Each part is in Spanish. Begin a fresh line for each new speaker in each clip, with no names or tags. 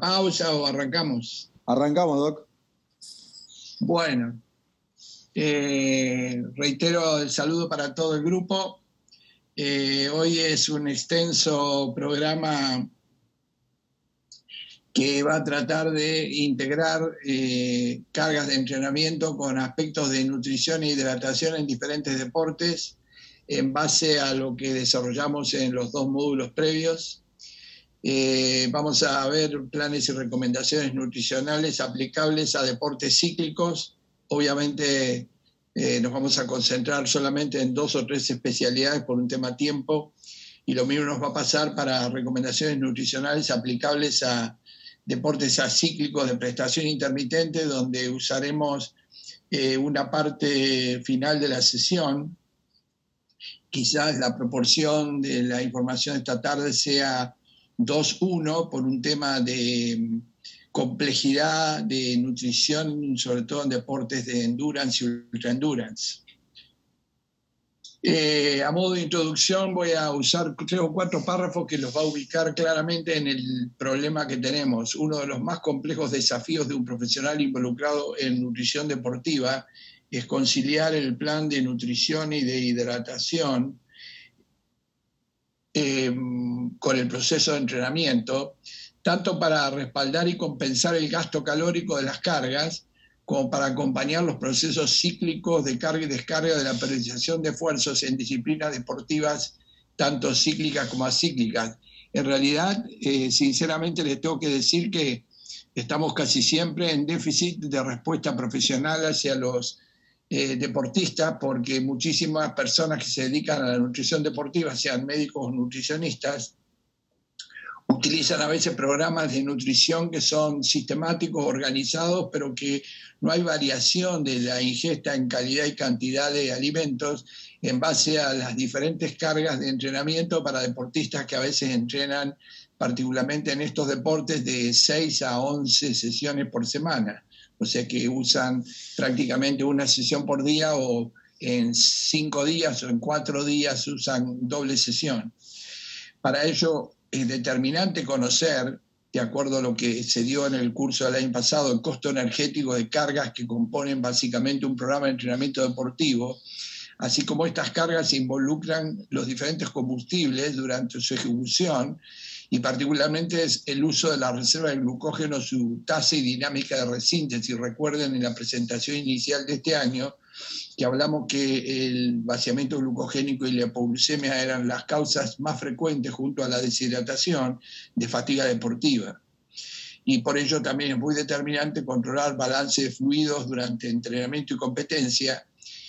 pausa o arrancamos?
Arrancamos, Doc.
Bueno, reitero el saludo para todo el grupo. Hoy es un extenso programa que va a tratar de integrar cargas de entrenamiento con aspectos de nutrición e hidratación en diferentes deportes en base a lo que desarrollamos en los dos módulos previos. Vamos a ver planes y recomendaciones nutricionales aplicables a deportes cíclicos. Obviamente nos vamos a concentrar solamente en 2 o 3 especialidades por un tema tiempo, y lo mismo nos va a pasar para recomendaciones nutricionales aplicables a deportes acíclicos de prestación intermitente, donde usaremos una parte final de la sesión. Quizás la proporción de la información esta tarde sea 2-1 por un tema de complejidad de nutrición, sobre todo en deportes de endurance y ultraendurance. A modo de introducción voy a usar 3 o 4 párrafos que los va a ubicar claramente en el problema que tenemos. Uno de los más complejos desafíos de un profesional involucrado en nutrición deportiva es conciliar el plan de nutrición y de hidratación con el proceso de entrenamiento, tanto para respaldar y compensar el gasto calórico de las cargas, como para acompañar los procesos cíclicos de carga y descarga de la periodización de esfuerzos en disciplinas deportivas, tanto cíclicas como acíclicas. En realidad, sinceramente les tengo que decir que estamos casi siempre en déficit de respuesta profesional hacia los deportistas, porque muchísimas personas que se dedican a la nutrición deportiva, sean médicos o nutricionistas, utilizan a veces programas de nutrición que son sistemáticos, organizados, pero que no hay variación de la ingesta en calidad y cantidad de alimentos en base a las diferentes cargas de entrenamiento para deportistas que a veces entrenan, particularmente en estos deportes, de 6 a 11 sesiones por semana. O sea que usan prácticamente una sesión por día, o en 5 días o en 4 días usan doble sesión. Para ello es determinante conocer, de acuerdo a lo que se dio en el curso del año pasado, el costo energético de cargas que componen básicamente un programa de entrenamiento deportivo, así como estas cargas involucran los diferentes combustibles durante su ejecución, y particularmente es el uso de la reserva de glucógeno, su tasa y dinámica de resíntesis. Recuerden en la presentación inicial de este año que hablamos que el vaciamiento glucogénico y la hipoglucemia eran las causas más frecuentes, junto a la deshidratación, de fatiga deportiva. Y por ello también es muy determinante controlar balance de fluidos durante entrenamiento y competencia.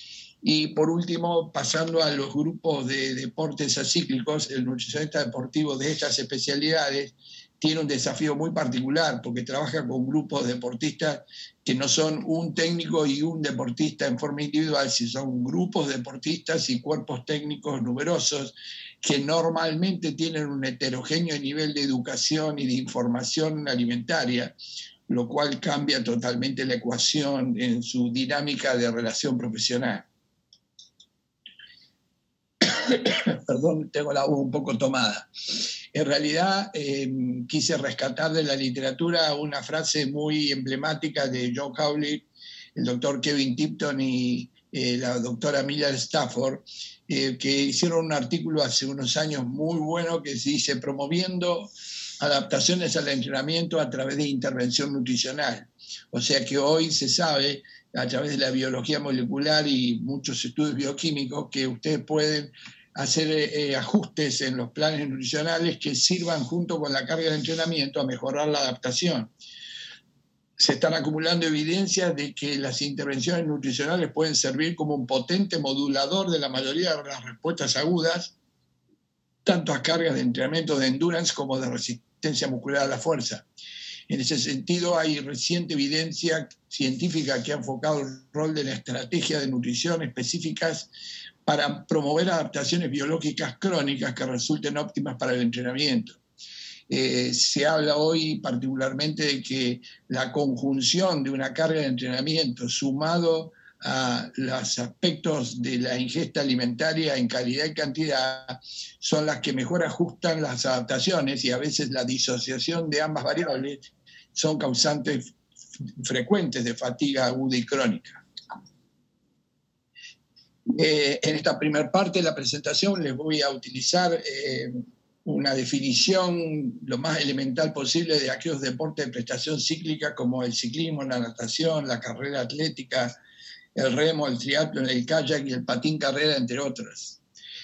Y por último, pasando a los grupos de deportes acíclicos, el nutricionista deportivo de estas especialidades tiene un desafío muy particular, porque trabaja con grupos de deportistas que no son un técnico y un deportista en forma individual, sino son grupos de deportistas y cuerpos técnicos numerosos que normalmente tienen un heterogéneo nivel de educación y de información alimentaria, lo cual cambia totalmente la ecuación en su dinámica de relación profesional. Perdón, tengo la voz un poco tomada. En realidad, quise rescatar de la literatura una frase muy emblemática de John Hawley, el doctor Kevin Tipton y la doctora Miller Stafford, que hicieron un artículo hace unos años muy bueno que se dice: promoviendo adaptaciones al entrenamiento a través de intervención nutricional. O sea que hoy se sabe, a través de la biología molecular y muchos estudios bioquímicos, que ustedes pueden hacer ajustes en los planes nutricionales que sirvan, junto con la carga de entrenamiento, a mejorar la adaptación. Se están acumulando evidencias de que las intervenciones nutricionales pueden servir como un potente modulador de la mayoría de las respuestas agudas, tanto a cargas de entrenamiento de endurance como de resistencia muscular a la fuerza. En ese sentido, hay reciente evidencia científica que ha enfocado el rol de la estrategia de nutrición específicas para promover adaptaciones biológicas crónicas que resulten óptimas para el entrenamiento. Se habla hoy particularmente de que la conjunción de una carga de entrenamiento sumado a los aspectos de la ingesta alimentaria en calidad y cantidad son las que mejor ajustan las adaptaciones, y a veces la disociación de ambas variables son causantes frecuentes de fatiga aguda y crónica. En esta primera parte de la presentación les voy a utilizar una definición lo más elemental posible de aquellos deportes de prestación cíclica como el ciclismo, la natación, la carrera atlética, el remo, el triatlón, el kayak y el patín carrera, entre otros.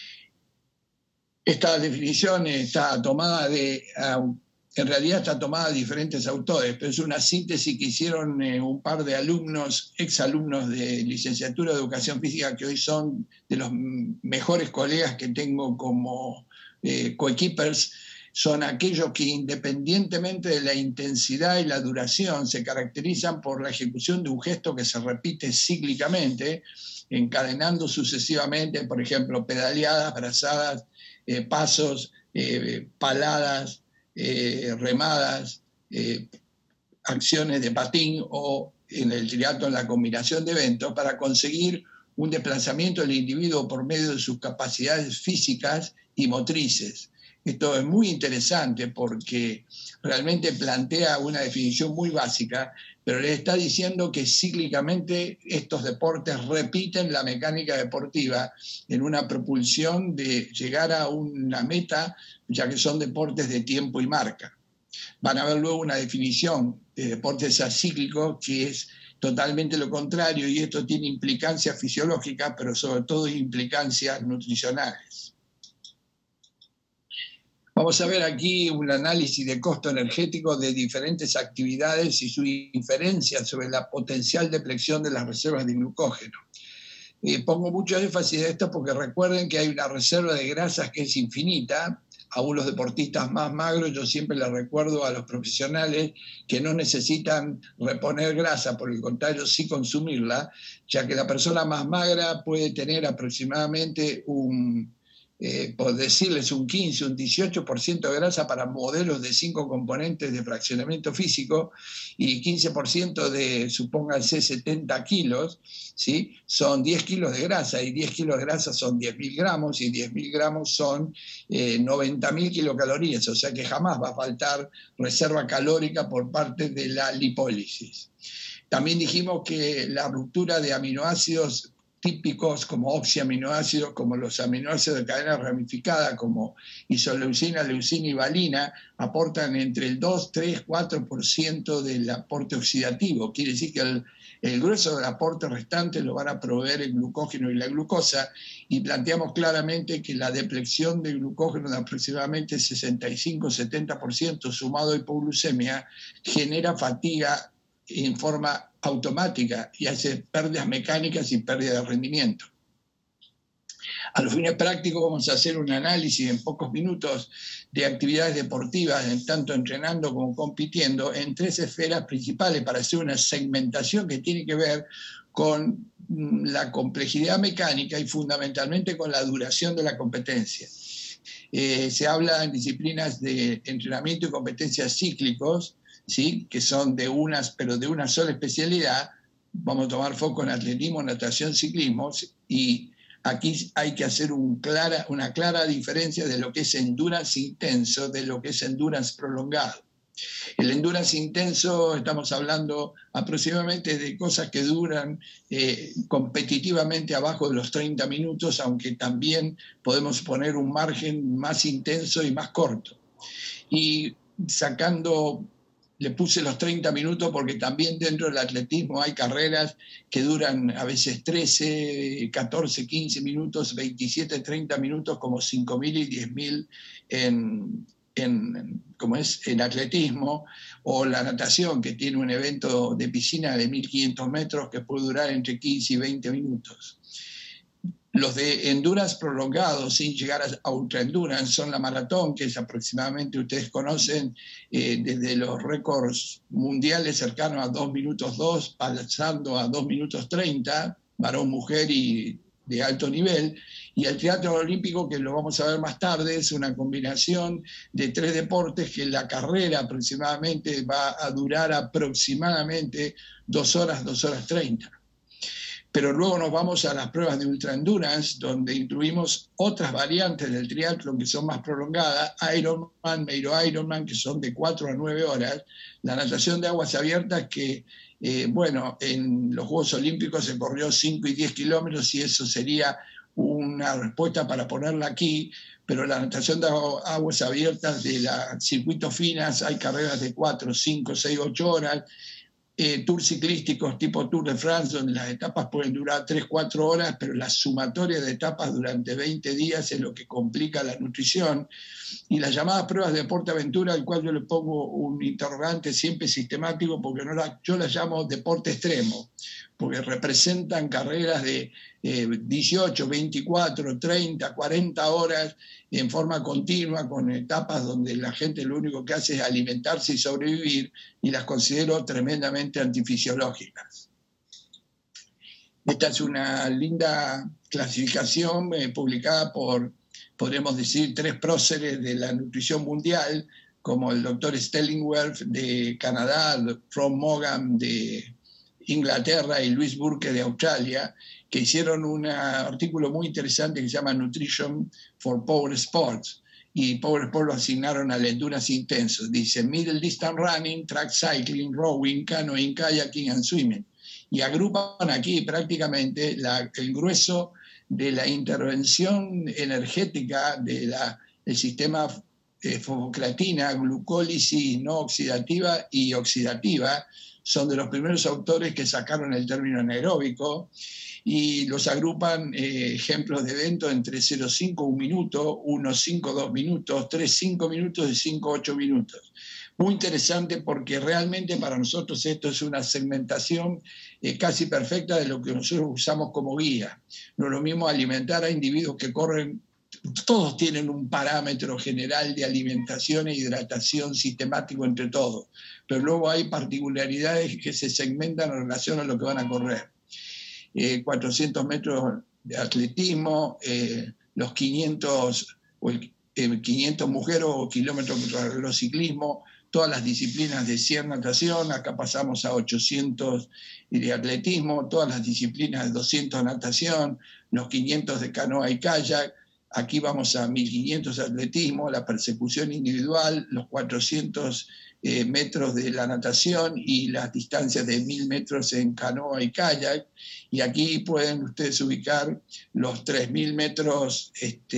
Esta definición está tomada en realidad está tomada de diferentes autores, pero es una síntesis que hicieron un par de alumnos, exalumnos de licenciatura de Educación Física, que hoy son de los mejores colegas que tengo como coequippers. Son aquellos que, independientemente de la intensidad y la duración, se caracterizan por la ejecución de un gesto que se repite cíclicamente, encadenando sucesivamente, por ejemplo, pedaleadas, brazadas, pasos, paladas, remadas, acciones de patín o en el triatlón la combinación de eventos para conseguir un desplazamiento del individuo por medio de sus capacidades físicas y motrices. Esto es muy interesante porque realmente plantea una definición muy básica, pero le está diciendo que cíclicamente estos deportes repiten la mecánica deportiva en una propulsión de llegar a una meta, ya que son deportes de tiempo y marca. Van a ver luego una definición de deportes acíclicos que es totalmente lo contrario, y esto tiene implicancias fisiológicas, pero sobre todo implicancias nutricionales. Vamos a ver aquí un análisis de costo energético de diferentes actividades y su inferencia sobre la potencial depleción de las reservas de glucógeno. Pongo mucho énfasis en esto porque recuerden que hay una reserva de grasas que es infinita. Aún los deportistas más magros, yo siempre les recuerdo a los profesionales que no necesitan reponer grasa, por el contrario, sí consumirla, ya que la persona más magra puede tener aproximadamente por decirles un 15, un 18% de grasa para modelos de 5 componentes de fraccionamiento físico y 15% de, supónganse, 70 kilos, ¿sí? Son 10 kilos de grasa y 10 kilos de grasa son 10.000 gramos y 10.000 gramos son 90.000 kilocalorías, o sea que jamás va a faltar reserva calórica por parte de la lipólisis. También dijimos que la ruptura de aminoácidos típicos como oxiaminoácidos, como los aminoácidos de cadena ramificada, como isoleucina, leucina y valina, aportan entre el 2, 3, 4% del aporte oxidativo. Quiere decir que el grueso del aporte restante lo van a proveer el glucógeno y la glucosa, y planteamos claramente que la depleción de glucógeno de aproximadamente 65-70% sumado a hipoglucemia genera fatiga en forma automática y hace pérdidas mecánicas y pérdida de rendimiento. A los fines prácticos vamos a hacer un análisis en pocos minutos de actividades deportivas, tanto entrenando como compitiendo, en 3 esferas principales para hacer una segmentación que tiene que ver con la complejidad mecánica y fundamentalmente con la duración de la competencia. Se habla en disciplinas de entrenamiento y competencias cíclicos, ¿sí? Que son pero de una sola especialidad. Vamos a tomar foco en atletismo, natación, ciclismo, y aquí hay que hacer una clara diferencia de lo que es endurance intenso de lo que es endurance prolongado. El endurance intenso estamos hablando aproximadamente de cosas que duran competitivamente abajo de los 30 minutos, aunque también podemos poner un margen más intenso y más corto. Y le puse los 30 minutos porque también dentro del atletismo hay carreras que duran a veces 13, 14, 15 minutos, 27, 30 minutos, como 5.000 y 10.000 en atletismo, o la natación, que tiene un evento de piscina de 1.500 metros que puede durar entre 15 y 20 minutos. Los de endurance prolongados, sin llegar a ultra endurance, son la maratón, que es aproximadamente, ustedes conocen, desde los récords mundiales cercanos a 2 minutos 2, pasando a 2 minutos 30, varón, mujer y de alto nivel. Y el triatlón olímpico, que lo vamos a ver más tarde, es una combinación de 3 deportes que la carrera aproximadamente va a durar aproximadamente 2 horas, 2 horas 30. Pero luego nos vamos a las pruebas de ultra endurance, donde incluimos otras variantes del triatlón que son más prolongadas, Ironman, Meiro Ironman, que son de 4 a 9 horas, la natación de aguas abiertas que, bueno, en los Juegos Olímpicos se corrió 5 y 10 kilómetros y eso sería una respuesta para ponerla aquí, pero la natación de aguas abiertas de las circuitos finas hay carreras de 4, 5, 6, 8 horas, tours ciclísticos tipo Tour de France, donde las etapas pueden durar 3, 4 horas, pero la sumatoria de etapas durante 20 días es lo que complica la nutrición. Y las llamadas pruebas de deporte-aventura, al cual yo le pongo un interrogante siempre sistemático, porque yo las llamo deporte extremo, porque representan carreras de 18, 24, 30, 40 horas en forma continua, con etapas donde la gente lo único que hace es alimentarse y sobrevivir, y las considero tremendamente antifisiológicas. Esta es una linda clasificación publicada por, podremos decir, 3 próceres de la nutrición mundial, como el doctor Stellingwerf de Canadá, Ron Mogan de Inglaterra y Louise Burke de Australia, que hicieron un artículo muy interesante que se llama Nutrition for Power Sports, y Power Sports lo asignaron a la endurance intenso. Dice Middle Distance Running, Track Cycling, Rowing, Canoeing, Kayaking and Swimming. Y agrupan aquí prácticamente el grueso de la intervención energética del sistema fosfocreatina, glucólisis no oxidativa y oxidativa. Son de los primeros autores que sacaron el término anaeróbico y los agrupan ejemplos de eventos entre 0,5, 1 minuto, 1,5, 2 minutos, 3,5 minutos y 5,8 minutos. Muy interesante porque realmente para nosotros esto es una segmentación casi perfecta de lo que nosotros usamos como guía. No es lo mismo alimentar a individuos que corren, todos tienen un parámetro general de alimentación e hidratación sistemático entre todos, pero luego hay particularidades que se segmentan en relación a lo que van a correr. 400 metros de atletismo, los 500, 500 mujeres o kilómetros de ciclismo, todas las disciplinas de 100 natación, acá pasamos a 800 de atletismo, todas las disciplinas de 200 natación, los 500 de canoa y kayak, aquí vamos a 1500 de atletismo, la persecución individual, los 400 metros de la natación y las distancias de 1000 metros en canoa y kayak, y aquí pueden ustedes ubicar los 3000 metros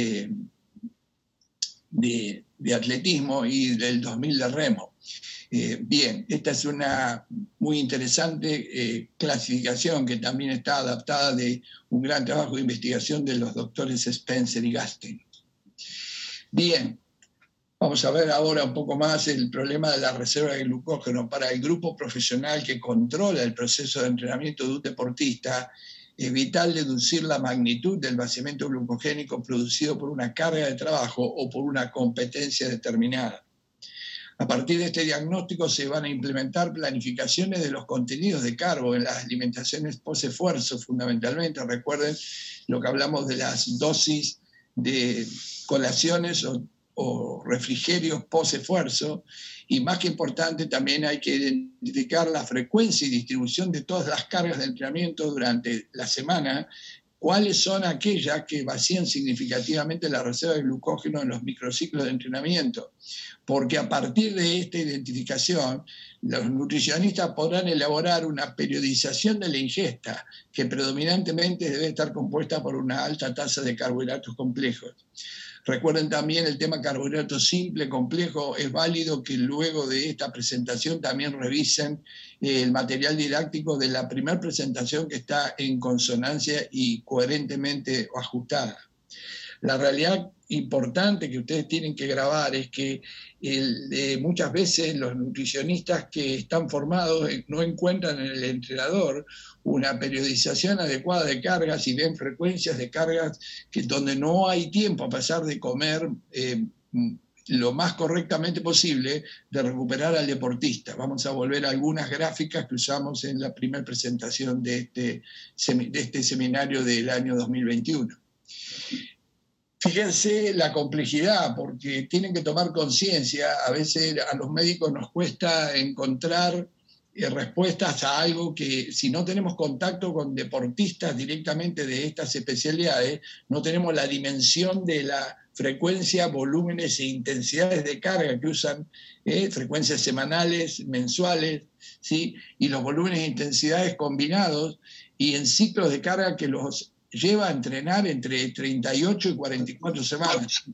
de atletismo y del 2000 de remo. Bien, esta es una muy interesante clasificación que también está adaptada de un gran trabajo de investigación de los doctores Spencer y Gaston. Bien, vamos a ver ahora un poco más el problema de la reserva de glucógeno. Para el grupo profesional que controla el proceso de entrenamiento de un deportista, es vital deducir la magnitud del vaciamiento glucogénico producido por una carga de trabajo o por una competencia determinada. A partir de este diagnóstico se van a implementar planificaciones de los contenidos de carbo en las alimentaciones post-esfuerzo, fundamentalmente. Recuerden lo que hablamos de las dosis de colaciones o refrigerios post-esfuerzo, y más que importante también hay que identificar la frecuencia y distribución de todas las cargas de entrenamiento durante la semana, cuáles son aquellas que vacían significativamente la reserva de glucógeno en los microciclos de entrenamiento, porque a partir de esta identificación los nutricionistas podrán elaborar una periodización de la ingesta que predominantemente debe estar compuesta por una alta tasa de carbohidratos complejos. Recuerden también el tema carbohidrato simple, complejo. Es válido que luego de esta presentación también revisen el material didáctico de la primera presentación que está en consonancia y coherentemente ajustada. La realidad importante que ustedes tienen que grabar es que muchas veces los nutricionistas que están formados no encuentran en el entrenador una periodización adecuada de cargas y ven frecuencias de cargas donde no hay tiempo, a pesar de comer lo más correctamente posible, de recuperar al deportista. Vamos a volver a algunas gráficas que usamos en la primera presentación de este seminario del año 2021. Fíjense la complejidad, porque tienen que tomar conciencia. A veces a los médicos nos cuesta encontrar respuestas a algo que si no tenemos contacto con deportistas directamente de estas especialidades, no tenemos la dimensión de la frecuencia, volúmenes e intensidades de carga que usan, frecuencias semanales, mensuales, ¿sí? Y los volúmenes e intensidades combinados y en ciclos de carga que los lleva a entrenar entre 38 y 44 semanas.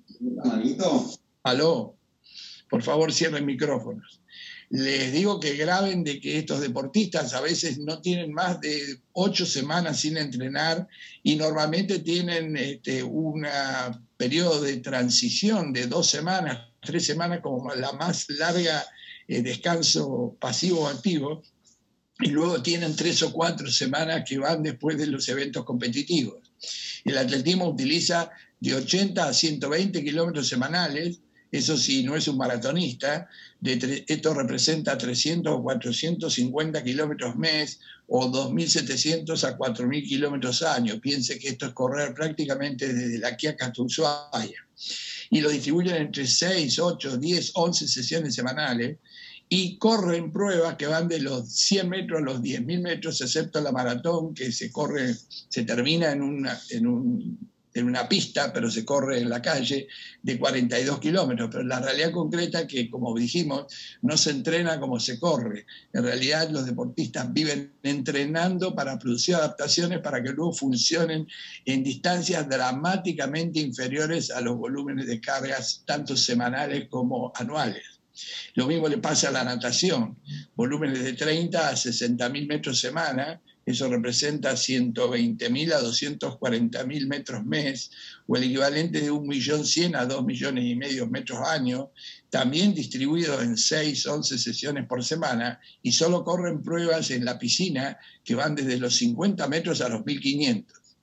Aló, por favor cierren micrófonos. Les digo que graben de que estos deportistas a veces no tienen más de 8 semanas sin entrenar y normalmente tienen un periodo de transición de 2 semanas, 3 semanas como la más larga, descanso pasivo o activo, y luego tienen 3 o 4 semanas que van después de los eventos competitivos. El atletismo utiliza de 80 a 120 kilómetros semanales. Eso sí, no es un maratonista, esto representa 300 o 450 kilómetros mes o 2.700 a 4.000 kilómetros año. Piense que esto es correr prácticamente desde La Quiaca hasta Ushuaia. Y lo distribuyen entre 6, 8, 10, 11 sesiones semanales y corren pruebas que van de los 100 metros a los 10.000 metros, excepto la maratón que se termina en una pista, pero se corre en la calle, de 42 kilómetros. Pero la realidad concreta es que, como dijimos, no se entrena como se corre. En realidad los deportistas viven entrenando para producir adaptaciones para que luego funcionen en distancias dramáticamente inferiores a los volúmenes de cargas, tanto semanales como anuales. Lo mismo le pasa a la natación, volúmenes de 30 a 60.000 metros semana. Eso representa 120.000 a 240.000 metros mes, o el equivalente de 1.100.000 a 2,5 millones metros año, también distribuidos en 6, 11 sesiones por semana, y solo corren pruebas en la piscina que van desde los 50 metros a los 1.500.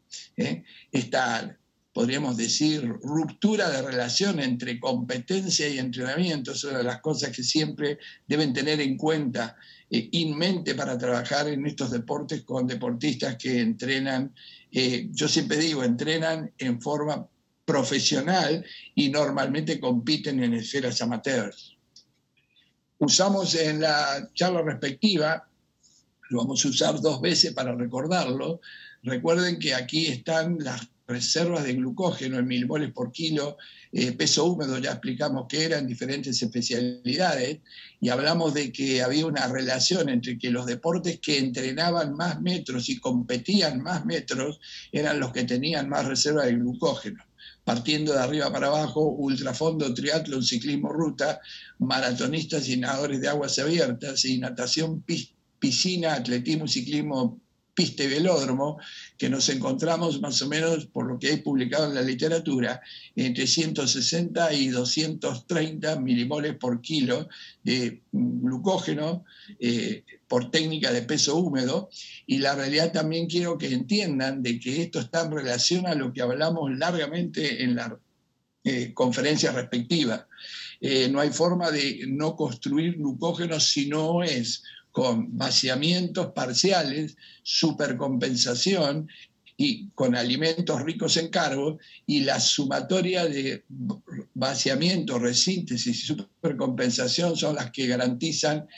Esta, podríamos decir, ruptura de relación entre competencia y entrenamiento es una de las cosas que siempre deben tener en cuenta, en mente, para trabajar en estos deportes con deportistas que entrenan, yo siempre digo, entrenan en forma profesional y normalmente compiten en esferas amateurs. Usamos en la charla respectiva, lo vamos a usar 2 veces para recordarlo. Recuerden que aquí están las reservas de glucógeno en milimoles por kilo, peso húmedo, ya explicamos que eran diferentes especialidades, y hablamos de que había una relación entre que los deportes que entrenaban más metros y competían más metros eran los que tenían más reserva de glucógeno. Partiendo de arriba para abajo, ultrafondo, triatlón, ciclismo ruta, maratonistas y nadadores de aguas abiertas, y natación, piscina, atletismo, ciclismo, pista y velódromo, que nos encontramos más o menos, por lo que hay publicado en la literatura, entre 160 y 230 milimoles por kilo de glucógeno por técnica de peso húmedo. Y la realidad también quiero que entiendan de que esto está en relación a lo que hablamos largamente en la conferencia respectiva. No hay forma de no construir glucógeno si no es con vaciamientos parciales, supercompensación y con alimentos ricos en carbo, y la sumatoria de vaciamiento, resíntesis y supercompensación son las que garantizan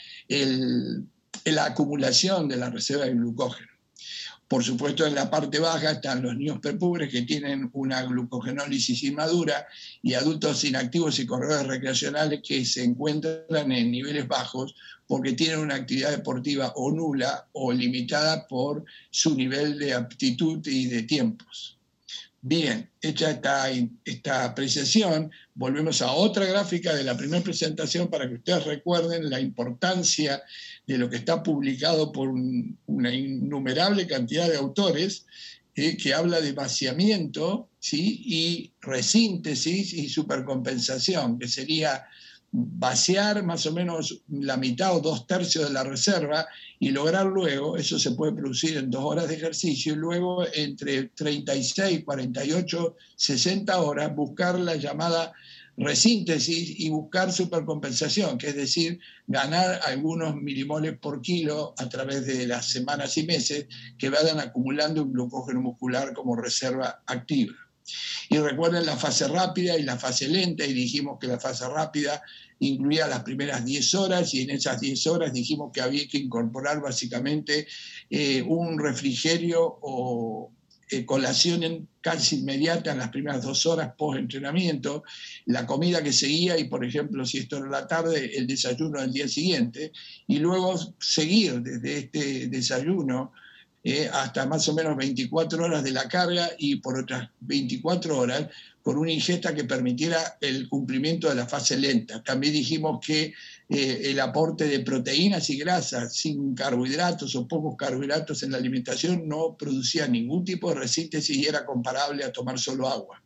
la acumulación de la reserva de glucógeno. Por supuesto, en la parte baja están los niños prepubres que tienen una glucogenólisis inmadura, y adultos inactivos y corredores recreacionales que se encuentran en niveles bajos porque tienen una actividad deportiva o nula o limitada por su nivel de aptitud y de tiempos. Bien, hecha esta apreciación, volvemos a otra gráfica de la primera presentación para que ustedes recuerden la importancia de lo que está publicado por una innumerable cantidad de autores, que habla de vaciamiento, ¿sí?, y resíntesis y supercompensación, que sería vaciar más o menos la mitad o 2/3 de la reserva y lograr luego, eso se puede producir en 2 horas de ejercicio, y luego entre 36, 48, 60 horas buscar la llamada resíntesis y buscar supercompensación, que es decir, ganar algunos milimoles por kilo a través de las semanas y meses que vayan acumulando un glucógeno muscular como reserva activa. Y recuerden la fase rápida y la fase lenta, y dijimos que la fase rápida incluía las primeras 10 horas, y en esas 10 horas dijimos que había que incorporar básicamente un refrigerio o colación casi inmediata en las primeras 2 horas post-entrenamiento, la comida que seguía y, por ejemplo, si esto era la tarde, el desayuno del día siguiente, y luego seguir desde este desayuno hasta más o menos 24 horas de la carga y por otras 24 horas con una ingesta que permitiera el cumplimiento de la fase lenta. También dijimos que el aporte de proteínas y grasas sin carbohidratos o pocos carbohidratos en la alimentación no producía ningún tipo de resíntesis y era comparable a tomar solo agua.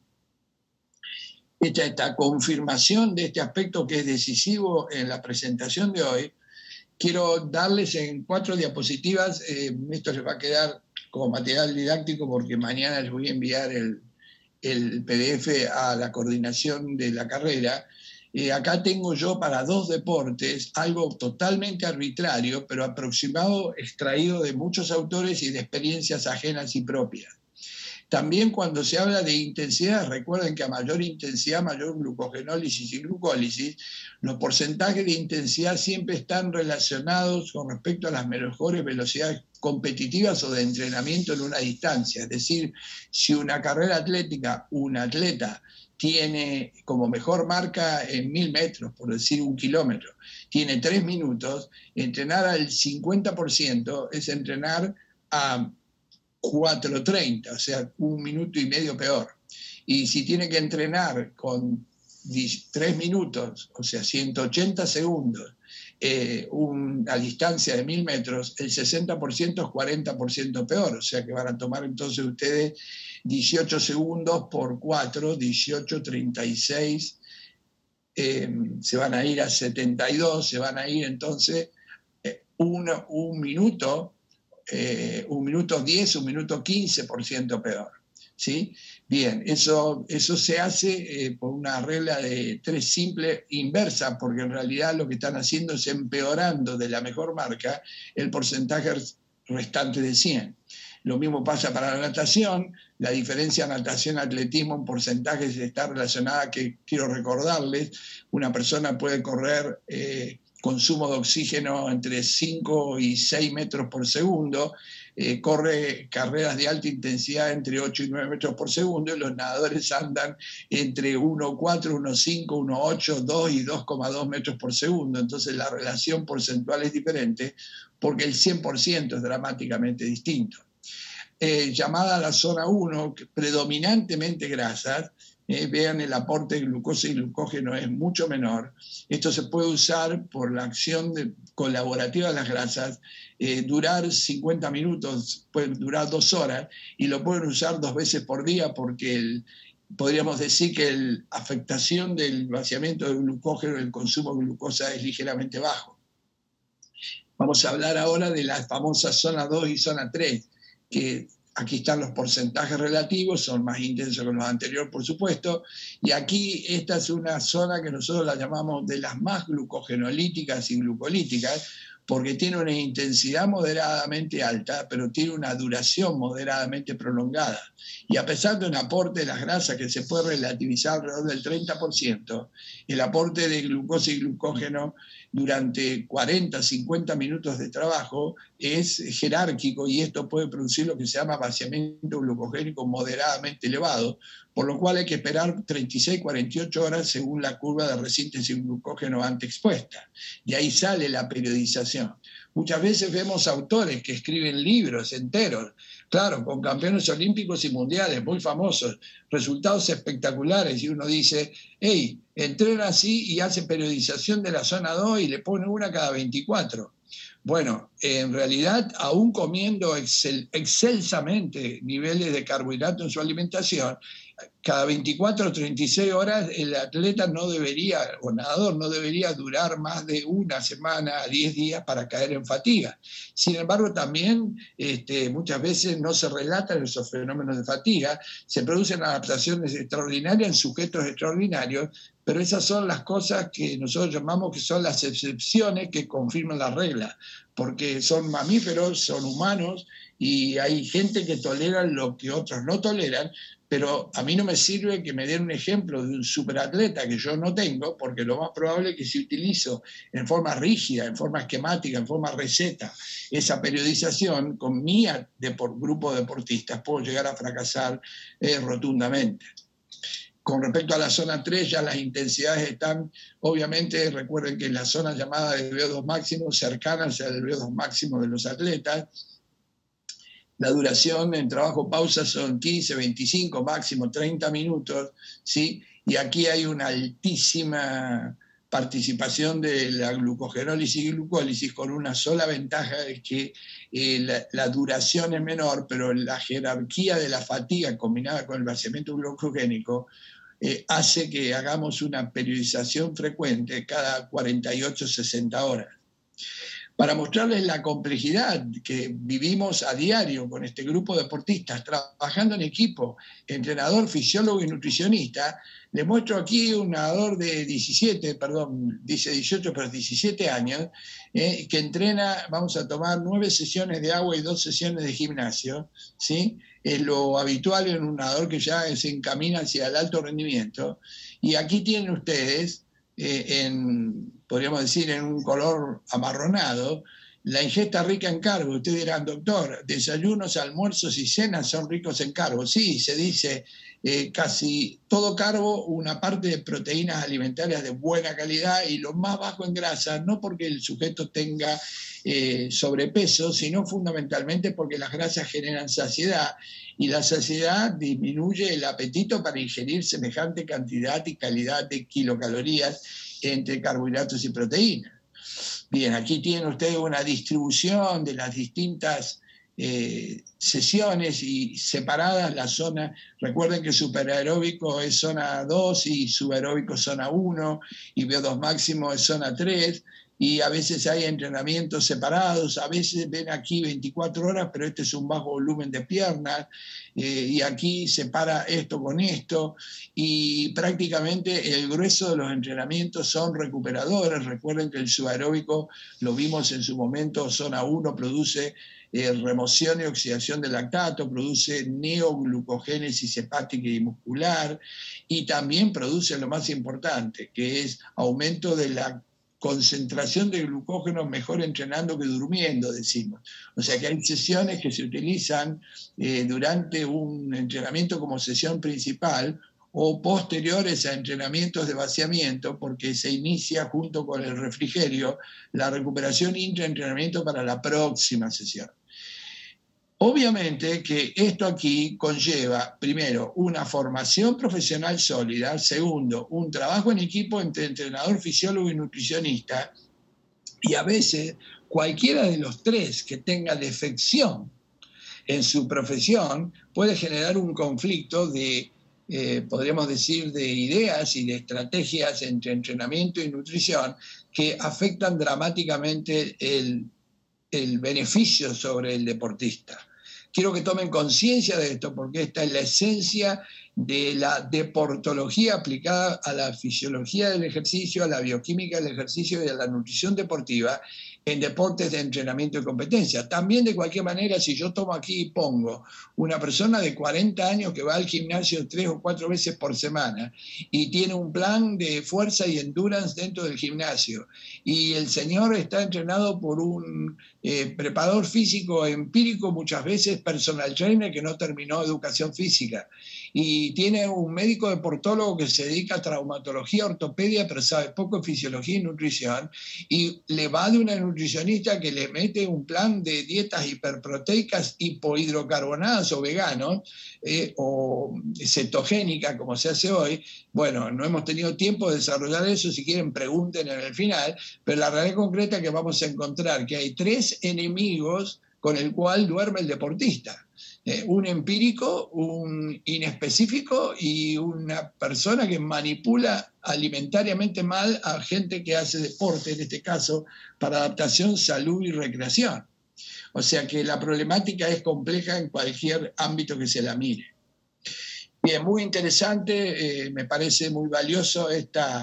Esta confirmación de este aspecto que es decisivo en la presentación de hoy, quiero darles en 4 diapositivas, esto les va a quedar como material didáctico porque mañana les voy a enviar el PDF a la coordinación de la carrera. Acá tengo yo para 2 deportes algo totalmente arbitrario, pero aproximado, extraído de muchos autores y de experiencias ajenas y propias. También cuando se habla de intensidad, recuerden que a mayor intensidad, mayor glucogenólisis y glucólisis, los porcentajes de intensidad siempre están relacionados con respecto a las mejores velocidades competitivas o de entrenamiento en una distancia. Es decir, si una carrera atlética, un atleta tiene como mejor marca en 1000 metros, por decir 1 kilómetro, tiene 3 minutos, entrenar al 50% es entrenar a 4:30, o sea, 1 minuto y medio peor. Y si tiene que entrenar con 3 minutos, o sea, 180 segundos, a distancia de 1000 metros, el 60% es 40% peor. O sea que van a tomar entonces ustedes 18 segundos por 4, 18, 36, se van a ir a 72, se van a ir entonces un minuto, 1 minuto 10, 1 minuto 15% peor. ¿Sí? Bien, eso se hace por una regla de 3 simple inversa, porque en realidad lo que están haciendo es empeorando de la mejor marca el porcentaje restante de 100. Lo mismo pasa para la natación. La diferencia natación-atletismo en porcentajes está relacionada, que quiero recordarles, una persona puede correr consumo de oxígeno entre 5 y 6 metros por segundo, corre carreras de alta intensidad entre 8 y 9 metros por segundo, y los nadadores andan entre 1,4, 1,5, 1,8, 2 y 2,2 metros por segundo. Entonces la relación porcentual es diferente porque el 100% es dramáticamente distinto. Llamada a la zona 1, predominantemente grasas, vean el aporte de glucosa y glucógeno es mucho menor. Esto se puede usar por la acción colaborativa de las grasas, durar 50 minutos, puede durar 2 horas, y lo pueden usar 2 veces por día porque podríamos decir que la afectación del vaciamiento del glucógeno, el consumo de glucosa es ligeramente bajo. Vamos a hablar ahora de la famosa zona 2 y zona 3, que aquí están los porcentajes relativos, son más intensos que los anteriores, por supuesto, y aquí esta es una zona que nosotros la llamamos de las más glucogenolíticas y glucolíticas, porque tiene una intensidad moderadamente alta, pero tiene una duración moderadamente prolongada. Y a pesar de un aporte de las grasas que se puede relativizar alrededor del 30%, el aporte de glucosa y glucógeno durante 40, 50 minutos de trabajo es jerárquico, y esto puede producir lo que se llama vaciamiento glucogénico moderadamente elevado, por lo cual hay que esperar 36, 48 horas según la curva de resíntesis glucógeno antes expuesta. De ahí sale la periodización. Muchas veces vemos autores que escriben libros enteros, claro, con campeones olímpicos y mundiales muy famosos, resultados espectaculares, y uno dice, hey, entrena así y hace periodización de la zona 2 y le pone una cada 24. Bueno, en realidad, aún comiendo excelsamente niveles de carbohidrato en su alimentación, cada 24 o 36 horas el atleta no debería, o nadador, no debería durar más de una semana a 10 días para caer en fatiga. Sin embargo, también muchas veces no se relatan esos fenómenos de fatiga, se producen adaptaciones extraordinarias en sujetos extraordinarios, pero esas son las cosas que nosotros llamamos que son las excepciones que confirman la regla, porque son mamíferos, son humanos, y hay gente que tolera lo que otros no toleran, pero a mí no me sirve que me den un ejemplo de un superatleta que yo no tengo, porque lo más probable es que si utilizo en forma rígida, en forma esquemática, en forma receta, esa periodización con mi grupo de deportistas, puedo llegar a fracasar rotundamente. Con respecto a la zona 3, ya las intensidades están, obviamente, recuerden que en la zona llamada de VO2 máximo, cercanas al VO2 máximo de los atletas. La duración en trabajo-pausa son 15, 25, máximo 30 minutos, ¿sí? Y aquí hay una altísima participación de la glucogenólisis y glucólisis, con una sola ventaja, es que la duración es menor, pero la jerarquía de la fatiga combinada con el vaciamiento glucogénico hace que hagamos una periodización frecuente cada 48, 60 horas. Para mostrarles la complejidad que vivimos a diario con este grupo de deportistas, trabajando en equipo, entrenador, fisiólogo y nutricionista, les muestro aquí un nadador de 17 años, que entrena, vamos a tomar 9 sesiones de agua y 2 sesiones de gimnasio, ¿sí? Es lo habitual en un nadador que ya se encamina hacia el alto rendimiento. Y aquí tienen ustedes, podríamos decir, en un color amarronado, la ingesta rica en carbo. Ustedes dirán, doctor, desayunos, almuerzos y cenas son ricos en carbo. Sí, se dice casi todo carbo, una parte de proteínas alimentarias de buena calidad y lo más bajo en grasa, no porque el sujeto tenga sobrepeso, sino fundamentalmente porque las grasas generan saciedad, y la saciedad disminuye el apetito para ingerir semejante cantidad y calidad de kilocalorías entre carbohidratos y proteínas. Bien, aquí tienen ustedes una distribución de las distintas sesiones y separadas la zona. Recuerden que superaeróbico es zona 2 y subaeróbico zona 1 y VO2 máximo es zona 3. Y a veces hay entrenamientos separados, a veces ven aquí 24 horas, pero este es un bajo volumen de piernas, y aquí separa esto con esto, y prácticamente el grueso de los entrenamientos son recuperadores. Recuerden que el subaeróbico, lo vimos en su momento, zona 1 produce remoción y oxidación de lactato, produce neoglucogénesis hepática y muscular, y también produce lo más importante, que es aumento de la concentración de glucógeno mejor entrenando que durmiendo, decimos. O sea que hay sesiones que se utilizan durante un entrenamiento como sesión principal o posteriores a entrenamientos de vaciamiento, porque se inicia junto con el refrigerio la recuperación intraentrenamiento para la próxima sesión. Obviamente que esto aquí conlleva, primero, una formación profesional sólida, segundo, un trabajo en equipo entre entrenador, fisiólogo y nutricionista, y a veces cualquiera de los tres que tenga defección en su profesión puede generar un conflicto de, podríamos decir, de ideas y de estrategias entre entrenamiento y nutrición que afectan dramáticamente el beneficio sobre el deportista. Quiero que tomen conciencia de esto, porque esta es la esencia de la deportología aplicada a la fisiología del ejercicio, a la bioquímica del ejercicio y a la nutrición deportiva en deportes de entrenamiento y competencia. También, de cualquier manera, si yo tomo aquí y pongo una persona de 40 años que va al gimnasio 3 o 4 veces por semana y tiene un plan de fuerza y endurance dentro del gimnasio, y el señor está entrenado por un preparador físico empírico, muchas veces personal trainer que no terminó educación física, y tiene un médico deportólogo que se dedica a traumatología, ortopedia, pero sabe poco de fisiología y nutrición, y le va de una nutricionista que le mete un plan de dietas hiperproteicas, hipohidrocarbonadas o veganos, o cetogénica, como se hace hoy. Bueno, no hemos tenido tiempo de desarrollar eso, si quieren pregunten en el final, pero la realidad concreta es que vamos a encontrar que hay 3 enemigos con el cual duerme el deportista. Un empírico, un inespecífico y una persona que manipula alimentariamente mal a gente que hace deporte, en este caso, para adaptación, salud y recreación. O sea que la problemática es compleja en cualquier ámbito que se la mire. Bien, muy interesante, me parece muy valioso esta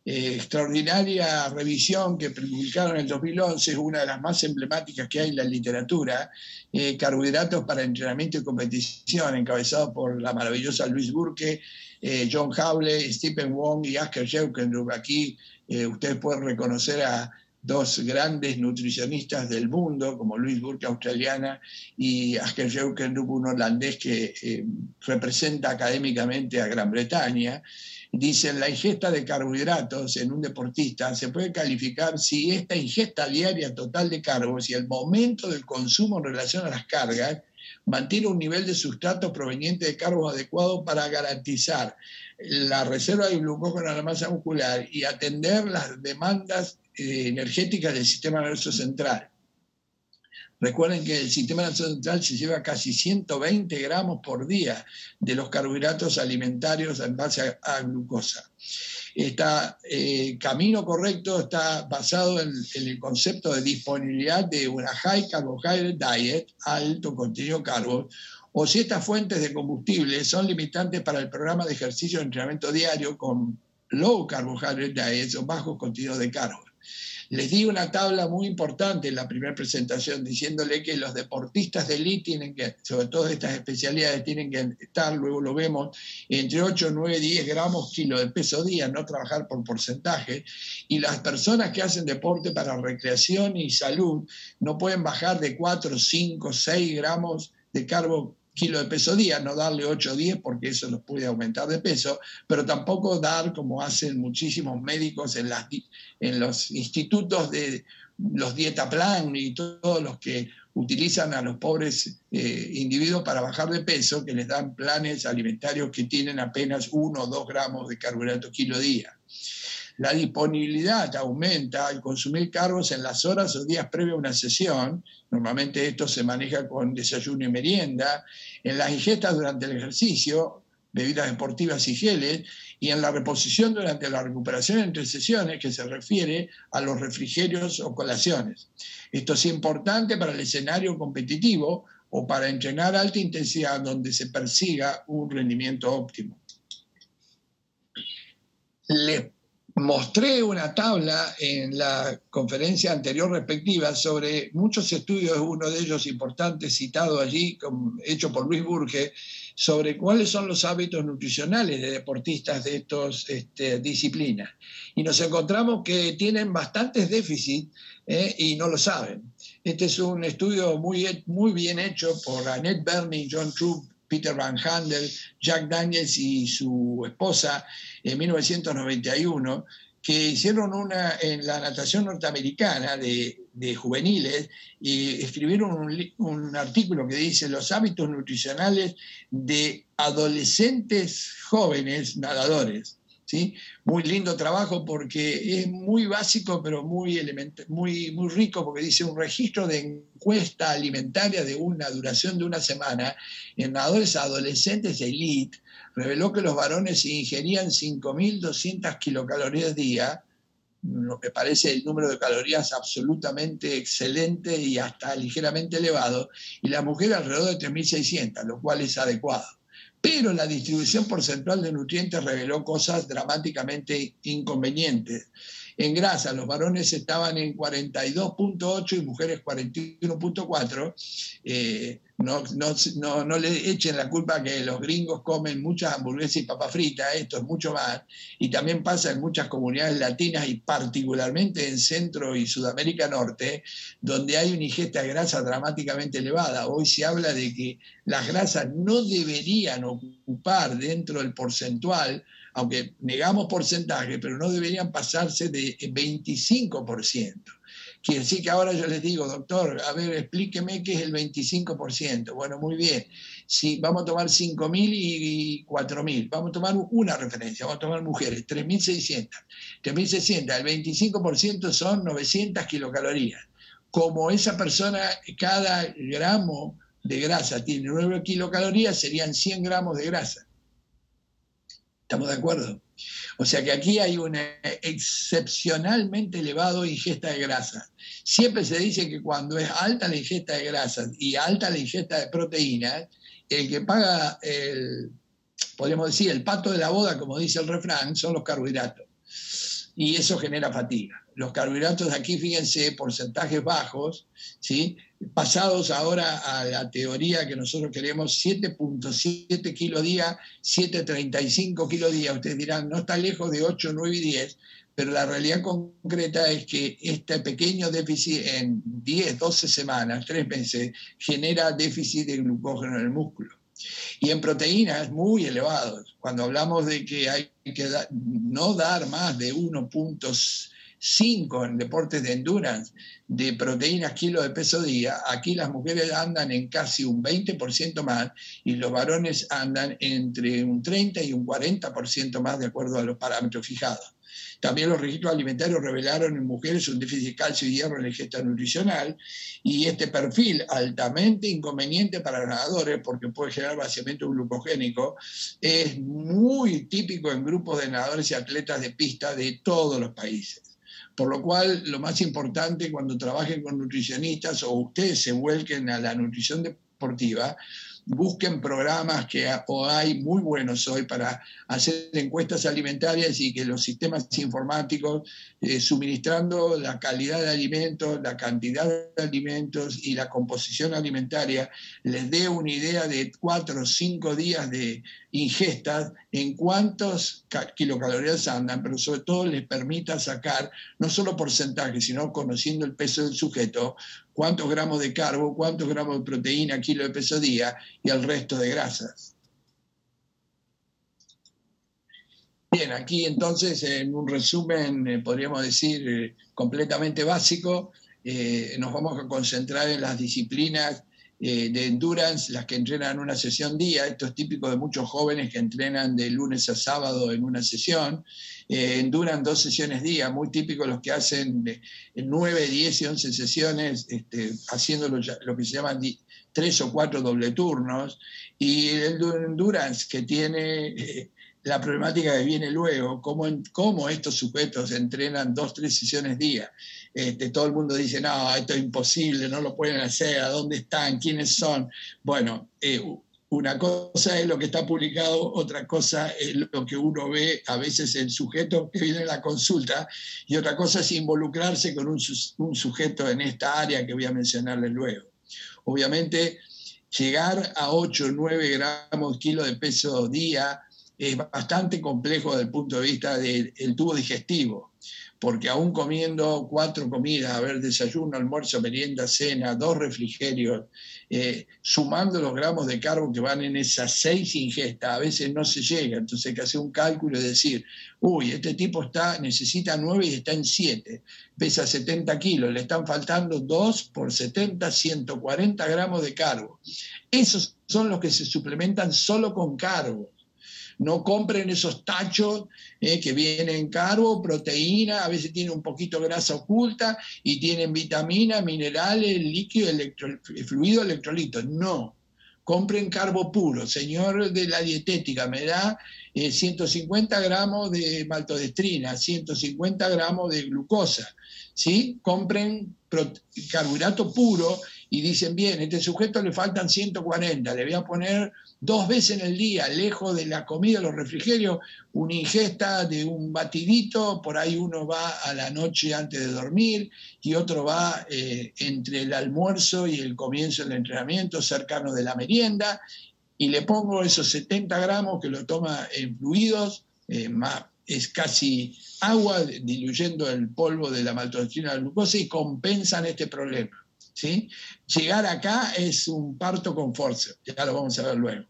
extraordinaria revisión que publicaron en el 2011, es una de las más emblemáticas que hay en la literatura, Carbohidratos para entrenamiento y competición, encabezado por la maravillosa Louise Burke, John Hawley, Stephen Wong y Asker Jeukenroop. Aquí ustedes pueden reconocer a dos grandes nutricionistas del mundo, como Louise Burke, australiana, y Asker Jeukenroop, un holandés que representa académicamente a Gran Bretaña. Dicen, la ingesta de carbohidratos en un deportista se puede calificar si esta ingesta diaria total de carbos y el momento del consumo en relación a las cargas mantiene un nivel de sustrato proveniente de carbos adecuado para garantizar la reserva de glucógeno en la masa muscular y atender las demandas energéticas del sistema nervioso central. Recuerden que el sistema nervioso central se lleva casi 120 gramos por día de los carbohidratos alimentarios en base a glucosa. Este camino correcto está basado en el concepto de disponibilidad de una high carbohydrate diet, alto contenido de carbos, o si estas fuentes de combustible son limitantes para el programa de ejercicio de entrenamiento diario con low carbohydrate diets o bajos contenidos de carbos. Les di una tabla muy importante en la primera presentación diciéndole que los deportistas de élite tienen que, sobre todo estas especialidades, tienen que estar, luego lo vemos, entre 8, 9, 10 gramos kilo de peso día, no trabajar por porcentaje, y las personas que hacen deporte para recreación y salud no pueden bajar de 4, 5, 6 gramos de carbo kilo de peso día, no darle 8 o 10 porque eso los puede aumentar de peso, pero tampoco dar, como hacen muchísimos médicos en los institutos de los dieta plan y todos los que utilizan a los pobres individuos para bajar de peso, que les dan planes alimentarios que tienen apenas 1 o 2 gramos de carbohidratos kilo día. La disponibilidad aumenta al consumir carbos en las horas o días previos a una sesión. Normalmente esto se maneja con desayuno y merienda, en las ingestas durante el ejercicio, bebidas deportivas y geles, y en la reposición durante la recuperación entre sesiones, que se refiere a los refrigerios o colaciones. Esto es importante para el escenario competitivo o para entrenar a alta intensidad donde se persiga un rendimiento óptimo. Les mostré una tabla en la conferencia anterior respectiva sobre muchos estudios, uno de ellos importante citado allí, hecho por Louise Burke, sobre cuáles son los hábitos nutricionales de deportistas de estas disciplinas. Y nos encontramos que tienen bastantes déficits y no lo saben. Este es un estudio muy bien hecho por Annette Berning, John Troop, Peter Van Handel, Jack Daniels y su esposa en 1991, que hicieron en la natación norteamericana de juveniles y escribieron un artículo que dice los hábitos nutricionales de adolescentes jóvenes nadadores. ¿Sí? Muy lindo trabajo porque es muy básico, pero muy rico, porque dice un registro de encuesta alimentaria de una duración de una semana en nadadores adolescentes de elite reveló que los varones ingerían 5.200 kilocalorías día, lo que parece el número de calorías absolutamente excelente y hasta ligeramente elevado, y las mujeres alrededor de 3.600, lo cual es adecuado. Pero la distribución porcentual de nutrientes reveló cosas dramáticamente inconvenientes. En grasa, los varones estaban en 42.8 y mujeres 41.4. No le echen la culpa que los gringos comen muchas hamburguesas y papas fritas, esto es mucho más. Y también pasa en muchas comunidades latinas y particularmente en Centro y Sudamérica Norte, donde hay una ingesta de grasa dramáticamente elevada. Hoy se habla de que las grasas no deberían ocupar dentro del porcentual, aunque negamos porcentaje, pero no deberían pasarse de 25%. Quiere decir que ahora yo les digo, doctor, a ver, explíqueme qué es el 25%. Bueno, muy bien. Si vamos a tomar 5.000 y 4.000, vamos a tomar una referencia, vamos a tomar mujeres, 3.600. 3.600, el 25% son 900 kilocalorías. Como esa persona, cada gramo de grasa tiene 9 kilocalorías, serían 100 gramos de grasa. ¿Estamos de acuerdo? O sea que aquí hay una excepcionalmente elevada ingesta de grasa. Siempre se dice que cuando es alta la ingesta de grasas y alta la ingesta de proteínas, el que paga, podríamos decir, el pato de la boda, como dice el refrán, son los carbohidratos. y eso genera fatiga. Los carbohidratos de aquí, fíjense, porcentajes bajos, ¿sí? Pasados ahora a la teoría que nosotros queremos, 7.7 kilos día, 7.35 kilos día. Ustedes dirán, no está lejos de 8, 9 y 10, pero la realidad concreta es que este pequeño déficit en 10, 12 semanas, 3 meses, genera déficit de glucógeno en el músculo. Y en proteínas muy elevados. Cuando hablamos de que hay que no dar más de 1.5 en deportes de endurance de proteínas kilo de peso día, aquí las mujeres andan en casi un 20% más y los varones andan entre un 30 y un 40% más de acuerdo a los parámetros fijados. También los registros alimentarios revelaron en mujeres un déficit de calcio y hierro en la ingesta nutricional, y este perfil altamente inconveniente para los nadadores porque puede generar vaciamiento glucogénico es muy típico en grupos de nadadores y atletas de pista de todos los países. Por lo cual, lo más importante cuando trabajen con nutricionistas o ustedes se vuelquen a la nutrición deportiva, busquen programas que hay muy buenos hoy para hacer encuestas alimentarias y que los sistemas informáticos, suministrando la calidad de alimentos, la cantidad de alimentos y la composición alimentaria, les dé una idea de 4 o 5 días de ingestas, en cuántos kilocalorías andan, pero sobre todo les permita sacar no solo porcentaje, sino conociendo el peso del sujeto, cuántos gramos de carbo, cuántos gramos de proteína, kilo de peso día y el resto de grasas. Bien, aquí entonces en un resumen, podríamos decir, completamente básico, nos vamos a concentrar en las disciplinas de endurance, las que entrenan una sesión día. Esto es típico de muchos jóvenes que entrenan de lunes a sábado en una sesión. Duran 2 sesiones día, muy típicos los que hacen 9, 10 y 11 sesiones, haciendo lo que se llaman 3 o 4 doble turnos. Y el endurance, que tiene la problemática que viene luego, cómo estos sujetos entrenan 2, 3 sesiones día. Todo el mundo dice, no, esto es imposible, no lo pueden hacer, ¿a dónde están? ¿Quiénes son? Bueno, una cosa es lo que está publicado, otra cosa es lo que uno ve a veces el sujeto que viene a la consulta, y otra cosa es involucrarse con un sujeto en esta área que voy a mencionarles luego. Obviamente, llegar a 8 o 9 gramos kilo de peso día es bastante complejo desde el punto de vista del tubo digestivo, porque aún comiendo 4 comidas, desayuno, almuerzo, merienda, cena, 2 refrigerios, sumando los gramos de carbo que van en esas 6 ingestas, a veces no se llega. Entonces hay que hacer un cálculo y decir, uy, este tipo necesita 9 y está en 7, pesa 70 kilos, le están faltando 2 por 70, 140 gramos de carbo. Esos son los que se suplementan solo con carbo. No compren esos tachos que vienen carbo, proteína, a veces tienen un poquito de grasa oculta y tienen vitamina, minerales, líquido, fluido, electrolitos. No, compren carbo puro. Señor de la dietética, me da 150 gramos de maltodextrina, 150 gramos de glucosa. ¿Sí? Compren carbohidrato puro y dicen, bien, a este sujeto le faltan 140, le voy a poner 2 veces en el día, lejos de la comida, los refrigerios, una ingesta de un batidito, por ahí uno va a la noche antes de dormir y otro va entre el almuerzo y el comienzo del entrenamiento, cercano de la merienda, y le pongo esos 70 gramos que lo toma en fluidos, es casi agua, diluyendo el polvo de la maltodextrina de la glucosa, y compensan este problema. ¿Sí? Llegar acá es un parto con fuerza, ya lo vamos a ver luego.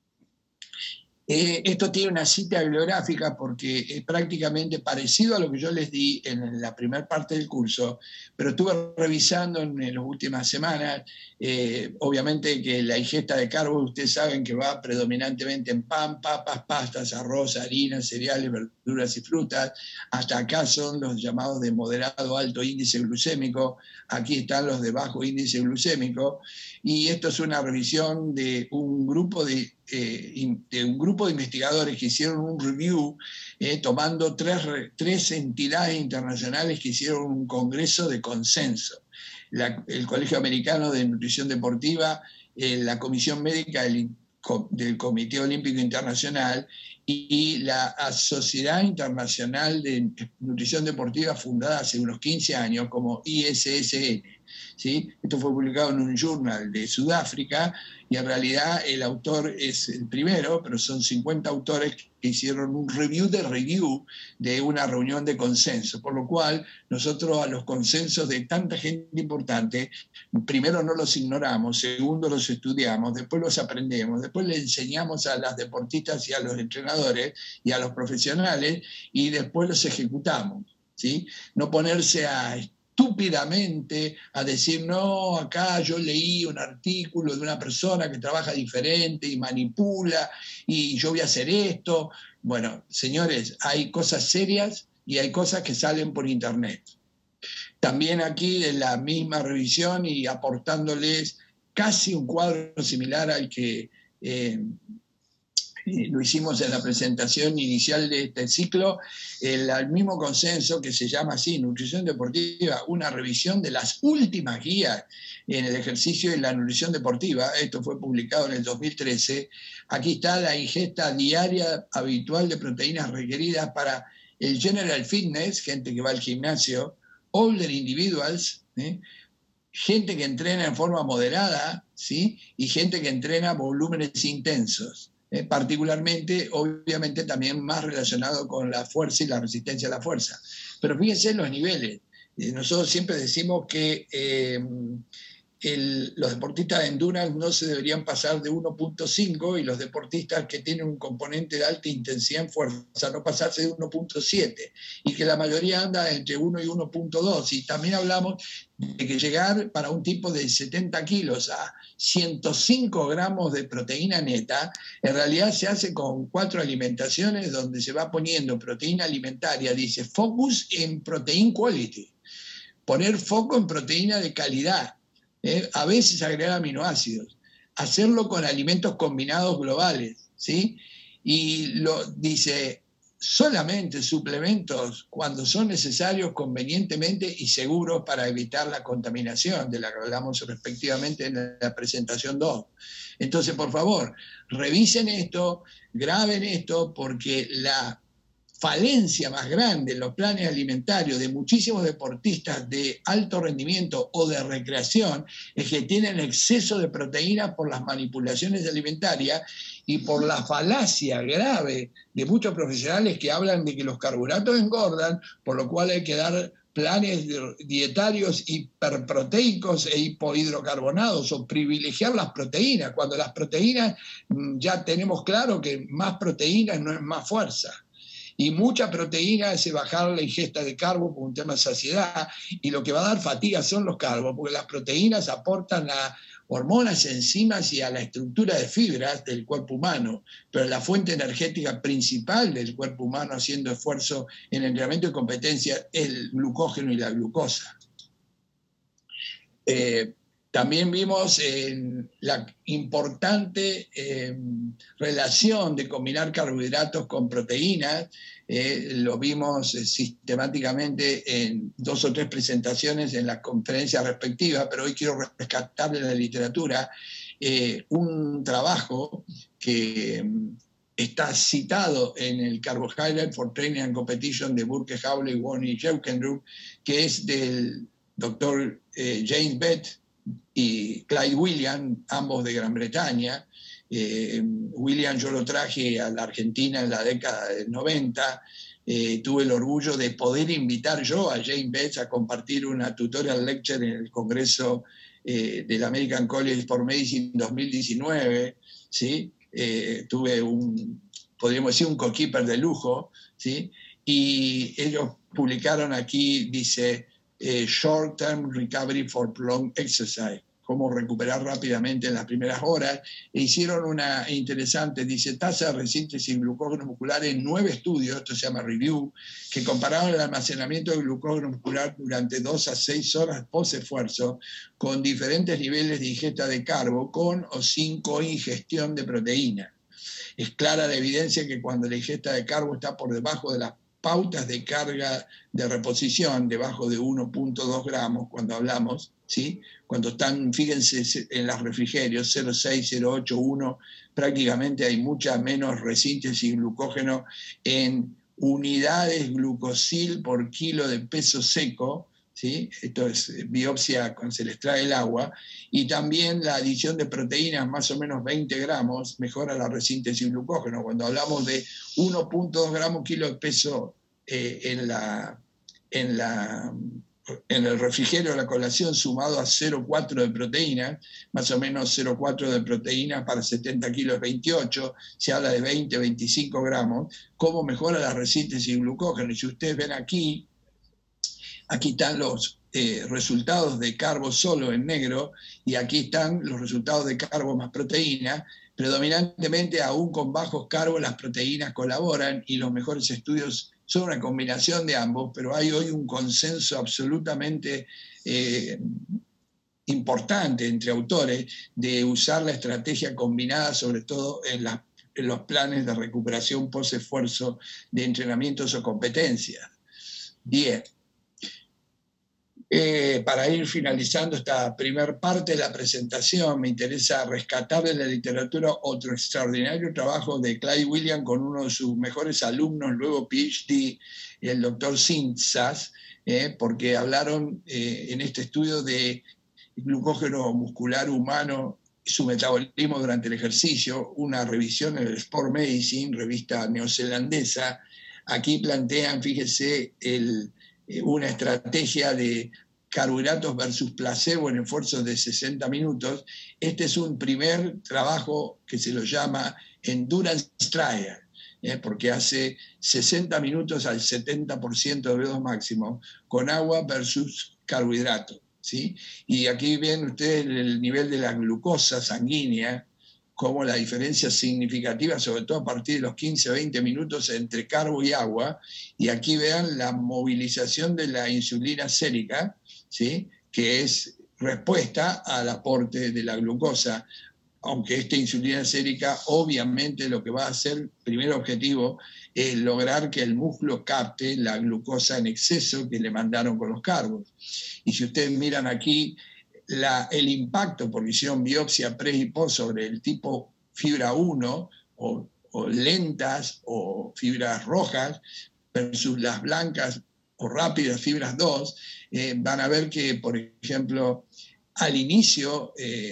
Esto tiene una cita bibliográfica porque es prácticamente parecido a lo que yo les di en la primera parte del curso, pero estuve revisando en las últimas semanas. Obviamente que la ingesta de carbo, ustedes saben que va predominantemente en pan, papas, pastas, arroz, harina, cereales, verduras y frutas. Hasta acá son los llamados de moderado alto índice glucémico, aquí están los de bajo índice glucémico, y esto es una revisión de un grupo de investigadores que hicieron un review tomando tres entidades internacionales que hicieron un congreso de consenso. El Colegio Americano de Nutrición Deportiva, la Comisión Médica del del Comité Olímpico Internacional y la Sociedad Internacional de Nutrición Deportiva, fundada hace unos 15 años como ISSN. ¿Sí? Esto fue publicado en un journal de Sudáfrica y en realidad el autor es el primero, pero son 50 autores que hicieron un review de una reunión de consenso, por lo cual nosotros a los consensos de tanta gente importante, primero no los ignoramos, segundo los estudiamos, después los aprendemos, después le enseñamos a las deportistas y a los entrenadores y a los profesionales y después los ejecutamos. ¿Sí? No ponerse estúpidamente a decir, no, acá yo leí un artículo de una persona que trabaja diferente y manipula y yo voy a hacer esto. Bueno, señores, hay cosas serias y hay cosas que salen por internet. También aquí en la misma revisión y aportándoles casi un cuadro similar al que lo hicimos en la presentación inicial de este ciclo, el mismo consenso que se llama así, Nutrición Deportiva, una revisión de las últimas guías en el ejercicio y la nutrición deportiva. Esto fue publicado en el 2013. Aquí está la ingesta diaria habitual de proteínas requeridas para el general fitness, gente que va al gimnasio, older individuals, gente que entrena en forma moderada, ¿sí? Y gente que entrena volúmenes intensos. Particularmente, obviamente, también más relacionado con la fuerza y la resistencia a la fuerza. Pero fíjense los niveles. Nosotros siempre decimos que los deportistas de endurance no se deberían pasar de 1.5 y los deportistas que tienen un componente de alta intensidad en fuerza no pasarse de 1.7 y que la mayoría anda entre 1 y 1.2. Y también hablamos de que llegar para un tipo de 70 kilos a 105 gramos de proteína neta, en realidad se hace con 4 alimentaciones donde se va poniendo proteína alimentaria, dice focus en protein quality, poner foco en proteína de calidad. A veces agregar aminoácidos, hacerlo con alimentos combinados globales, ¿sí? Y dice, solamente suplementos cuando son necesarios convenientemente y seguros para evitar la contaminación, de la que hablamos respectivamente en la presentación 2. Entonces, por favor, revisen esto, graben esto, porque la falencia más grande en los planes alimentarios de muchísimos deportistas de alto rendimiento o de recreación es que tienen exceso de proteínas por las manipulaciones alimentarias y por la falacia grave de muchos profesionales que hablan de que los carbohidratos engordan, por lo cual hay que dar planes dietarios hiperproteicos e hipohidrocarbonados o privilegiar las proteínas, cuando las proteínas ya tenemos claro que más proteínas no es más fuerza. Y mucha proteína hace bajar la ingesta de carbo por un tema de saciedad, y lo que va a dar fatiga son los carbos, porque las proteínas aportan a hormonas, enzimas y a la estructura de fibras del cuerpo humano, pero la fuente energética principal del cuerpo humano haciendo esfuerzo en entrenamiento y competencia es el glucógeno y la glucosa. También vimos la importante relación de combinar carbohidratos con proteínas. Lo vimos sistemáticamente en 2 o 3 presentaciones en las conferencias respectivas, pero hoy quiero rescatar de la literatura un trabajo que está citado en el Carbohydrate for Training and Competition de Burke, Hawley, Won y Jeukenrup, que es del doctor James Bett y Clyde Williams, ambos de Gran Bretaña. Williams yo lo traje a la Argentina en la década del 90. Tuve el orgullo de poder invitar yo a James Bett a compartir una tutorial lecture en el Congreso del American College for Medicine 2019. ¿Sí? Tuve podríamos decir, un co-keeper de lujo, ¿sí? Y ellos publicaron aquí, dice, Short-Term Recovery for Prolonged Exercise, cómo recuperar rápidamente en las primeras horas. E hicieron una interesante, dice, tasa de resíntesis de glucógeno muscular en 9 estudios, esto se llama review, que compararon el almacenamiento de glucógeno muscular durante 2 a 6 horas post-esfuerzo con diferentes niveles de ingesta de carbo, con o sin coingestión de proteína. Es clara la evidencia que cuando la ingesta de carbo está por debajo de las pautas de carga de reposición debajo de 1.2 gramos cuando hablamos, ¿sí? Cuando están, fíjense en los refrigerios, 0,6, 0,8, 1, prácticamente hay mucha menos resíntesis glucógeno en unidades glucosil por kilo de peso seco, ¿sí? Esto es biopsia cuando se les trae el agua, y también la adición de proteínas, más o menos 20 gramos, mejora la resíntesis glucógeno. Cuando hablamos de 1.2 gramos kilo de peso en el refrigerio de la colación sumado a 0,4 de proteína, más o menos 0,4 de proteína para 70 kilos 28, se habla de 20, 25 gramos, cómo mejora la resíntesis glucógeno. Y si ustedes ven aquí están los resultados de carbo solo en negro, y aquí están los resultados de carbo más proteína. Predominantemente, aún con bajos carbos, las proteínas colaboran, y los mejores estudios son una combinación de ambos, pero hay hoy un consenso absolutamente importante entre autores de usar la estrategia combinada, sobre todo en los planes de recuperación post-esfuerzo de entrenamientos o competencias. 10. Para ir finalizando esta primera parte de la presentación, me interesa rescatar de la literatura otro extraordinario trabajo de Clyde Williams con uno de sus mejores alumnos, luego PhD, el doctor Sintzas, porque hablaron en este estudio de glucógeno muscular humano y su metabolismo durante el ejercicio, una revisión en el Sport Medicine, revista neozelandesa. Aquí plantean, fíjese, una estrategia de carbohidratos versus placebo en esfuerzos de 60 minutos. Este es un primer trabajo que se lo llama Endurance Trial, porque hace 60 minutos al 70% de VO2 máximo con agua versus carbohidratos, ¿sí? Y aquí ven ustedes el nivel de la glucosa sanguínea, como la diferencia significativa, sobre todo a partir de los 15-20 minutos entre carbo y agua, y aquí vean la movilización de la insulina sérica, ¿sí? Que es respuesta al aporte de la glucosa, aunque esta insulina sérica obviamente lo que va a hacer, primer objetivo, es lograr que el músculo capte la glucosa en exceso que le mandaron con los carbos. Y si ustedes miran aquí, el impacto, porque hicieron biopsia pre y post sobre el tipo fibra 1 o lentas o fibras rojas versus las blancas o rápidas fibras 2, van a ver que, por ejemplo, al inicio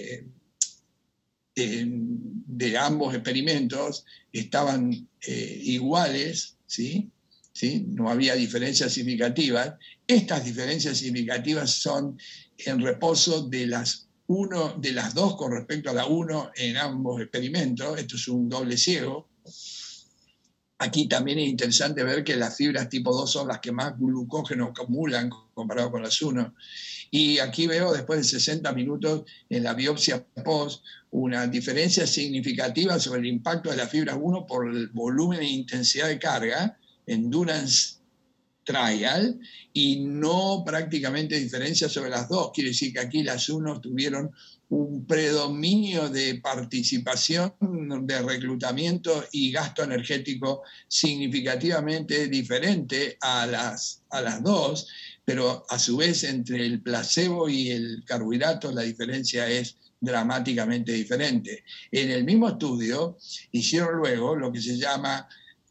de ambos experimentos estaban iguales, ¿sí? ¿Sí? No había diferencias significativas. Estas diferencias significativas son en reposo de las dos con respecto a la 1 en ambos experimentos. Esto es un doble ciego. Aquí también es interesante ver que las fibras tipo 2 son las que más glucógeno acumulan comparado con las 1. Y aquí veo, después de 60 minutos en la biopsia post, una diferencia significativa sobre el impacto de las fibras 1 por el volumen e intensidad de carga, Endurance Trial, y no prácticamente diferencia sobre las 2. Quiere decir que aquí las 1 tuvieron un predominio de participación, de reclutamiento y gasto energético significativamente diferente a las 2, pero a su vez entre el placebo y el carbohidrato la diferencia es dramáticamente diferente. En el mismo estudio hicieron luego lo que se llama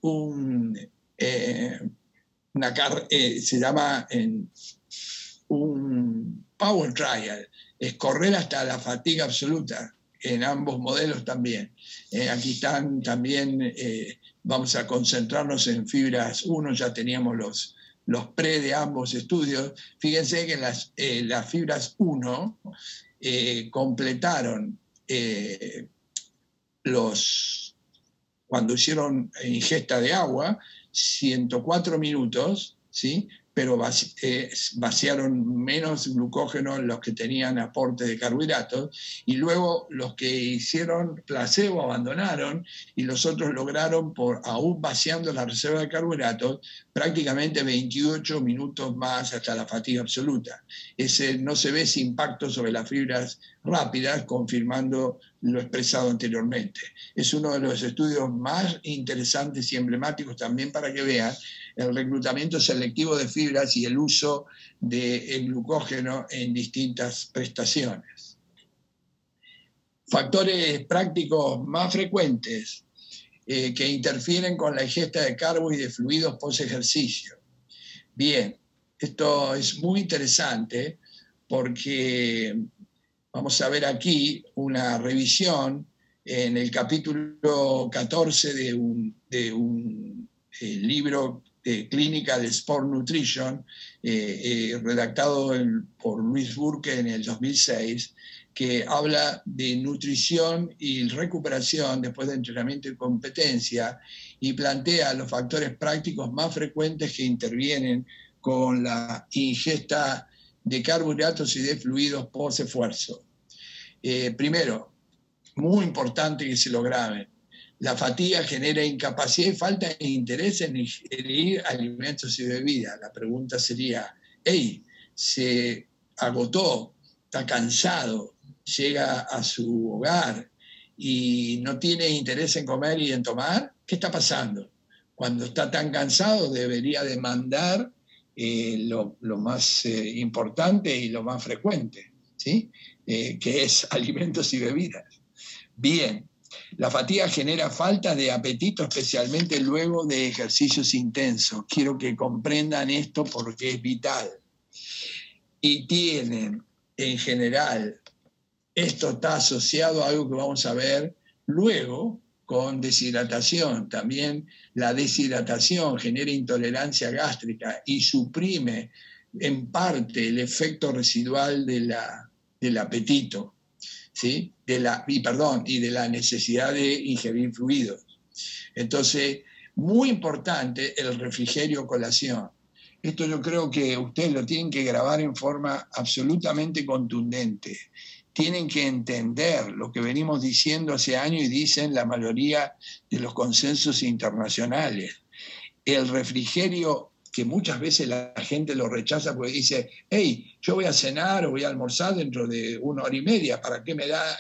se llama un power trial, es correr hasta la fatiga absoluta, en ambos modelos también. Aquí están también, vamos a concentrarnos en fibras 1, ya teníamos los pre de ambos estudios. Fíjense que las fibras 1 completaron cuando hicieron ingesta de agua, 104 minutos, ¿sí? Pero vaciaron menos glucógeno los que tenían aporte de carbohidratos, y luego los que hicieron placebo abandonaron, y los otros lograron, aún vaciando la reserva de carbohidratos, prácticamente 28 minutos más hasta la fatiga absoluta. No se ve ese impacto sobre las fibras rápidas, confirmando lo expresado anteriormente. Es uno de los estudios más interesantes y emblemáticos también para que vean el reclutamiento selectivo de fibras y el uso del glucógeno en distintas prestaciones. Factores prácticos más frecuentes que interfieren con la ingesta de carbo y de fluidos post-ejercicio. Bien, esto es muy interesante porque vamos a ver aquí una revisión en el capítulo 14 de un libro de Clinical Sport Nutrition, redactado por Luis Burke en el 2006, que habla de nutrición y recuperación después de entrenamiento y competencia, y plantea los factores prácticos más frecuentes que intervienen con la ingesta de carbohidratos y de fluidos post-esfuerzo. Primero, muy importante que se lo graben, la fatiga genera incapacidad y falta de interés en ingerir alimentos y bebidas. La pregunta sería, se agotó, está cansado, llega a su hogar y no tiene interés en comer y en tomar, ¿qué está pasando? Cuando está tan cansado debería demandar lo más importante y lo más frecuente, ¿sí? Que es alimentos y bebidas. Bien, la fatiga genera falta de apetito, especialmente luego de ejercicios intensos. Quiero que comprendan esto porque es vital. Y tienen, en general, esto está asociado a algo que vamos a ver luego con deshidratación. También la deshidratación genera intolerancia gástrica y suprime en parte el efecto residual del apetito, ¿sí? Y de la necesidad de ingerir fluidos. Entonces, muy importante el refrigerio colación. Esto yo creo que ustedes lo tienen que grabar en forma absolutamente contundente. Tienen que entender lo que venimos diciendo hace años y dicen la mayoría de los consensos internacionales. El refrigerio, que muchas veces la gente lo rechaza porque dice, yo voy a cenar o voy a almorzar dentro de 1 hora y media, ¿para qué me da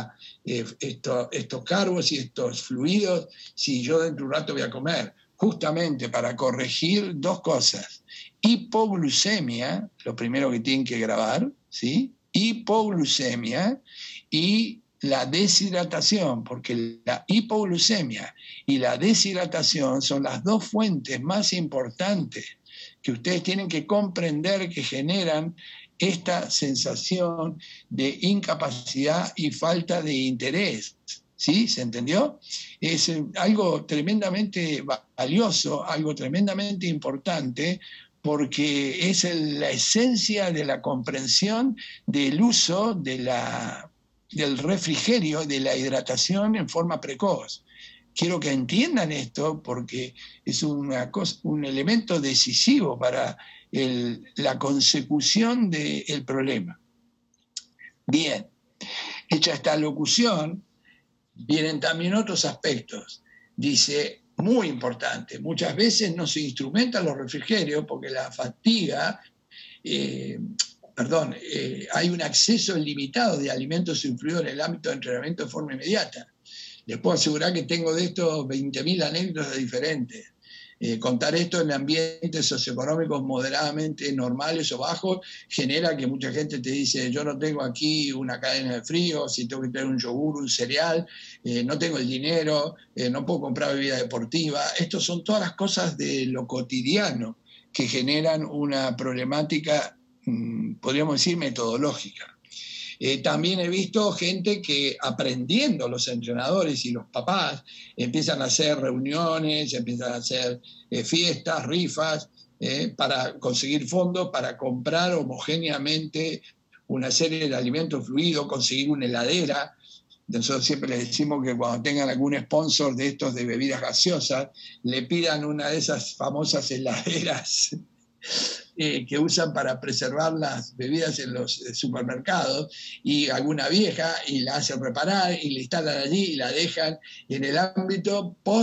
estos carbos y estos fluidos si yo dentro de un rato voy a comer? Justamente para corregir 2 cosas. Hipoglucemia, lo primero que tienen que grabar, ¿sí? Hipoglucemia y la deshidratación, porque la hipoglucemia y la deshidratación son las 2 fuentes más importantes que ustedes tienen que comprender que generan esta sensación de incapacidad y falta de interés. ¿Sí? ¿Se entendió? Es algo tremendamente valioso, algo tremendamente importante, porque es la esencia de la comprensión del uso del refrigerio, de la hidratación en forma precoz. Quiero que entiendan esto porque es un elemento decisivo para la consecución del problema. Bien, hecha esta locución, vienen también otros aspectos. Dice, muy importante, muchas veces no se instrumentan los refrigerios porque la fatiga, hay un acceso ilimitado de alimentos y fluidos en el ámbito de entrenamiento de forma inmediata. Les puedo asegurar que tengo de estos 20.000 anécdotas diferentes. Contar esto en ambientes socioeconómicos moderadamente normales o bajos genera que mucha gente te dice, yo no tengo aquí una cadena de frío, si tengo que tener un yogur, un cereal, no tengo el dinero, no puedo comprar bebida deportiva. Estas son todas las cosas de lo cotidiano que generan una problemática, podríamos decir, metodológica. También he visto gente que aprendiendo, los entrenadores y los papás, empiezan a hacer reuniones, empiezan a hacer fiestas, rifas, para conseguir fondos, para comprar homogéneamente una serie de alimentos fluidos, conseguir una heladera. Nosotros siempre les decimos que cuando tengan algún sponsor de estos de bebidas gaseosas, le pidan una de esas famosas heladeras que usan para preservar las bebidas en los supermercados, y alguna vieja, y la hacen reparar y la instalan allí y la dejan en el ámbito post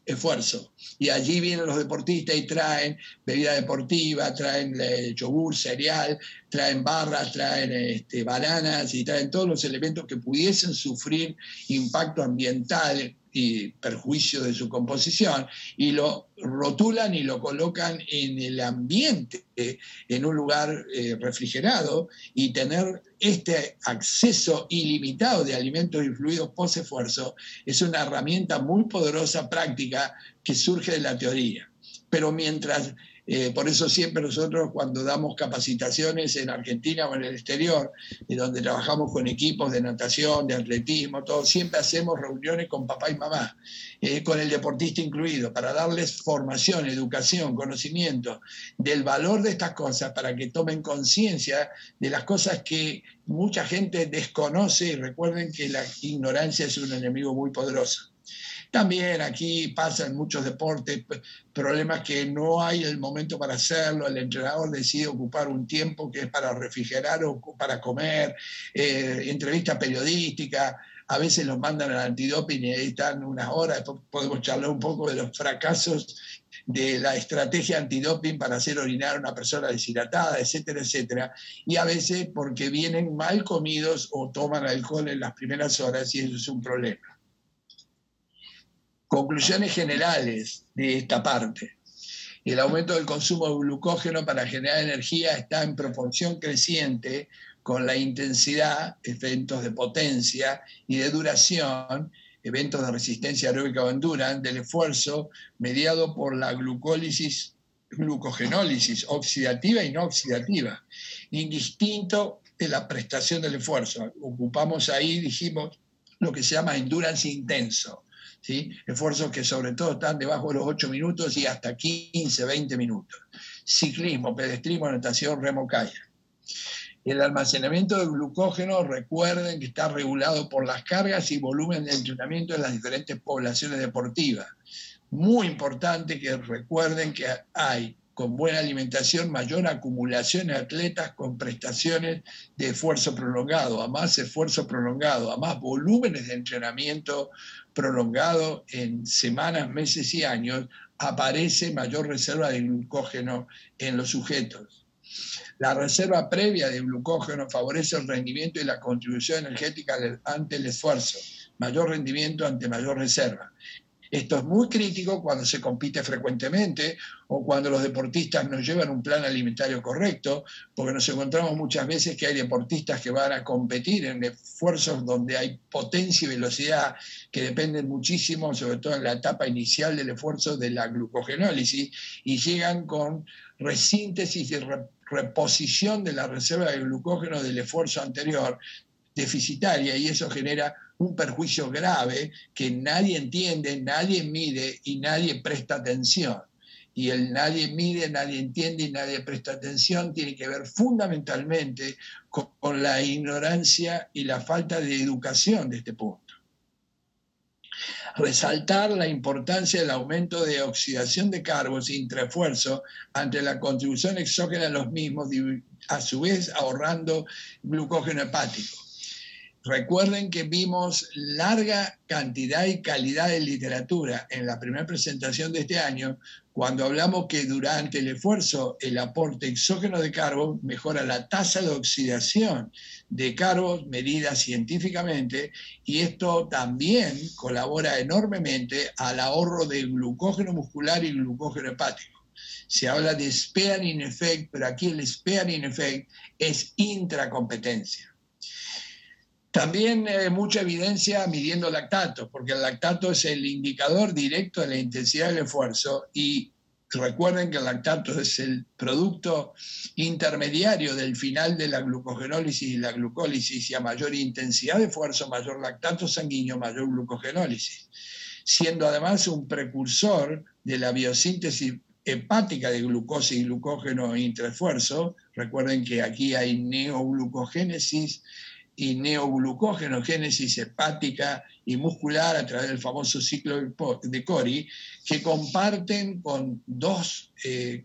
esfuerzo. Y allí vienen los deportistas y traen bebida deportiva, traen yogur, cereal, traen barras, traen bananas y traen todos los elementos que pudiesen sufrir impacto ambiental y perjuicio de su composición, y lo rotulan y lo colocan en el ambiente, en un lugar refrigerado, y tener este acceso ilimitado de alimentos y fluidos post-esfuerzo es una herramienta muy poderosa, práctica, que surge de la teoría. Pero mientras... por eso siempre nosotros cuando damos capacitaciones en Argentina o en el exterior, donde trabajamos con equipos de natación, de atletismo, todo, siempre hacemos reuniones con papá y mamá, con el deportista incluido, para darles formación, educación, conocimiento del valor de estas cosas, para que tomen conciencia de las cosas que mucha gente desconoce, y recuerden que la ignorancia es un enemigo muy poderoso. También aquí pasa en muchos deportes problemas que no hay el momento para hacerlo, el entrenador decide ocupar un tiempo que es para refrigerar o para comer, entrevista periodística, a veces los mandan al antidoping y ahí están unas horas, después podemos charlar un poco de los fracasos de la estrategia antidoping para hacer orinar a una persona deshidratada, etcétera, etcétera, y a veces porque vienen mal comidos o toman alcohol en las primeras horas y eso es un problema. Conclusiones generales de esta parte. El aumento del consumo de glucógeno para generar energía está en proporción creciente con la intensidad, eventos de potencia y de duración, eventos de resistencia aeróbica o endurance, del esfuerzo mediado por la glucogenólisis oxidativa y no oxidativa, indistinto de la prestación del esfuerzo. Ocupamos ahí, dijimos, lo que se llama endurance intenso. ¿Sí? Esfuerzos que sobre todo están debajo de los 8 minutos y hasta 15, 20 minutos. Ciclismo, pedestrismo, natación, remo, kayak. El almacenamiento de glucógeno, recuerden que está regulado por las cargas y volumen de entrenamiento en las diferentes poblaciones deportivas. Muy importante que recuerden que hay, con buena alimentación, mayor acumulación de atletas con prestaciones de esfuerzo prolongado, a más esfuerzo prolongado, a más volúmenes de entrenamiento prolongado en semanas, meses y años, aparece mayor reserva de glucógeno en los sujetos. La reserva previa de glucógeno favorece el rendimiento y la contribución energética ante el esfuerzo, mayor rendimiento ante mayor reserva. Esto es muy crítico cuando se compite frecuentemente o cuando los deportistas no llevan un plan alimentario correcto, porque nos encontramos muchas veces que hay deportistas que van a competir en esfuerzos donde hay potencia y velocidad que dependen muchísimo, sobre todo en la etapa inicial del esfuerzo, de la glucogenólisis, y llegan con resíntesis y reposición de la reserva de glucógeno del esfuerzo anterior deficitaria, y eso genera un perjuicio grave que nadie entiende, nadie mide y nadie presta atención. Y el nadie mide, nadie entiende y nadie presta atención tiene que ver fundamentalmente con la ignorancia y la falta de educación de este punto. Resaltar la importancia del aumento de oxidación de carbos intraesfuerzo ante la contribución exógena de los mismos, a su vez ahorrando glucógeno hepático. Recuerden que vimos larga cantidad y calidad de literatura en la primera presentación de este año, cuando hablamos que durante el esfuerzo el aporte exógeno de carbos mejora la tasa de oxidación de carbos medida científicamente, y esto también colabora enormemente al ahorro de glucógeno muscular y glucógeno hepático. Se habla de sparing effect, pero aquí el sparing effect es intracompetencia. También mucha evidencia midiendo lactato, porque el lactato es el indicador directo de la intensidad del esfuerzo, y recuerden que el lactato es el producto intermediario del final de la glucogenólisis y la glucólisis, y a mayor intensidad de esfuerzo, mayor lactato sanguíneo, mayor glucogenólisis, siendo además un precursor de la biosíntesis hepática de glucosa y glucógeno intraesfuerzo. Recuerden que aquí hay neoglucogénesis y neoglucogenogénesis hepática y muscular a través del famoso ciclo de Cori, que comparten con dos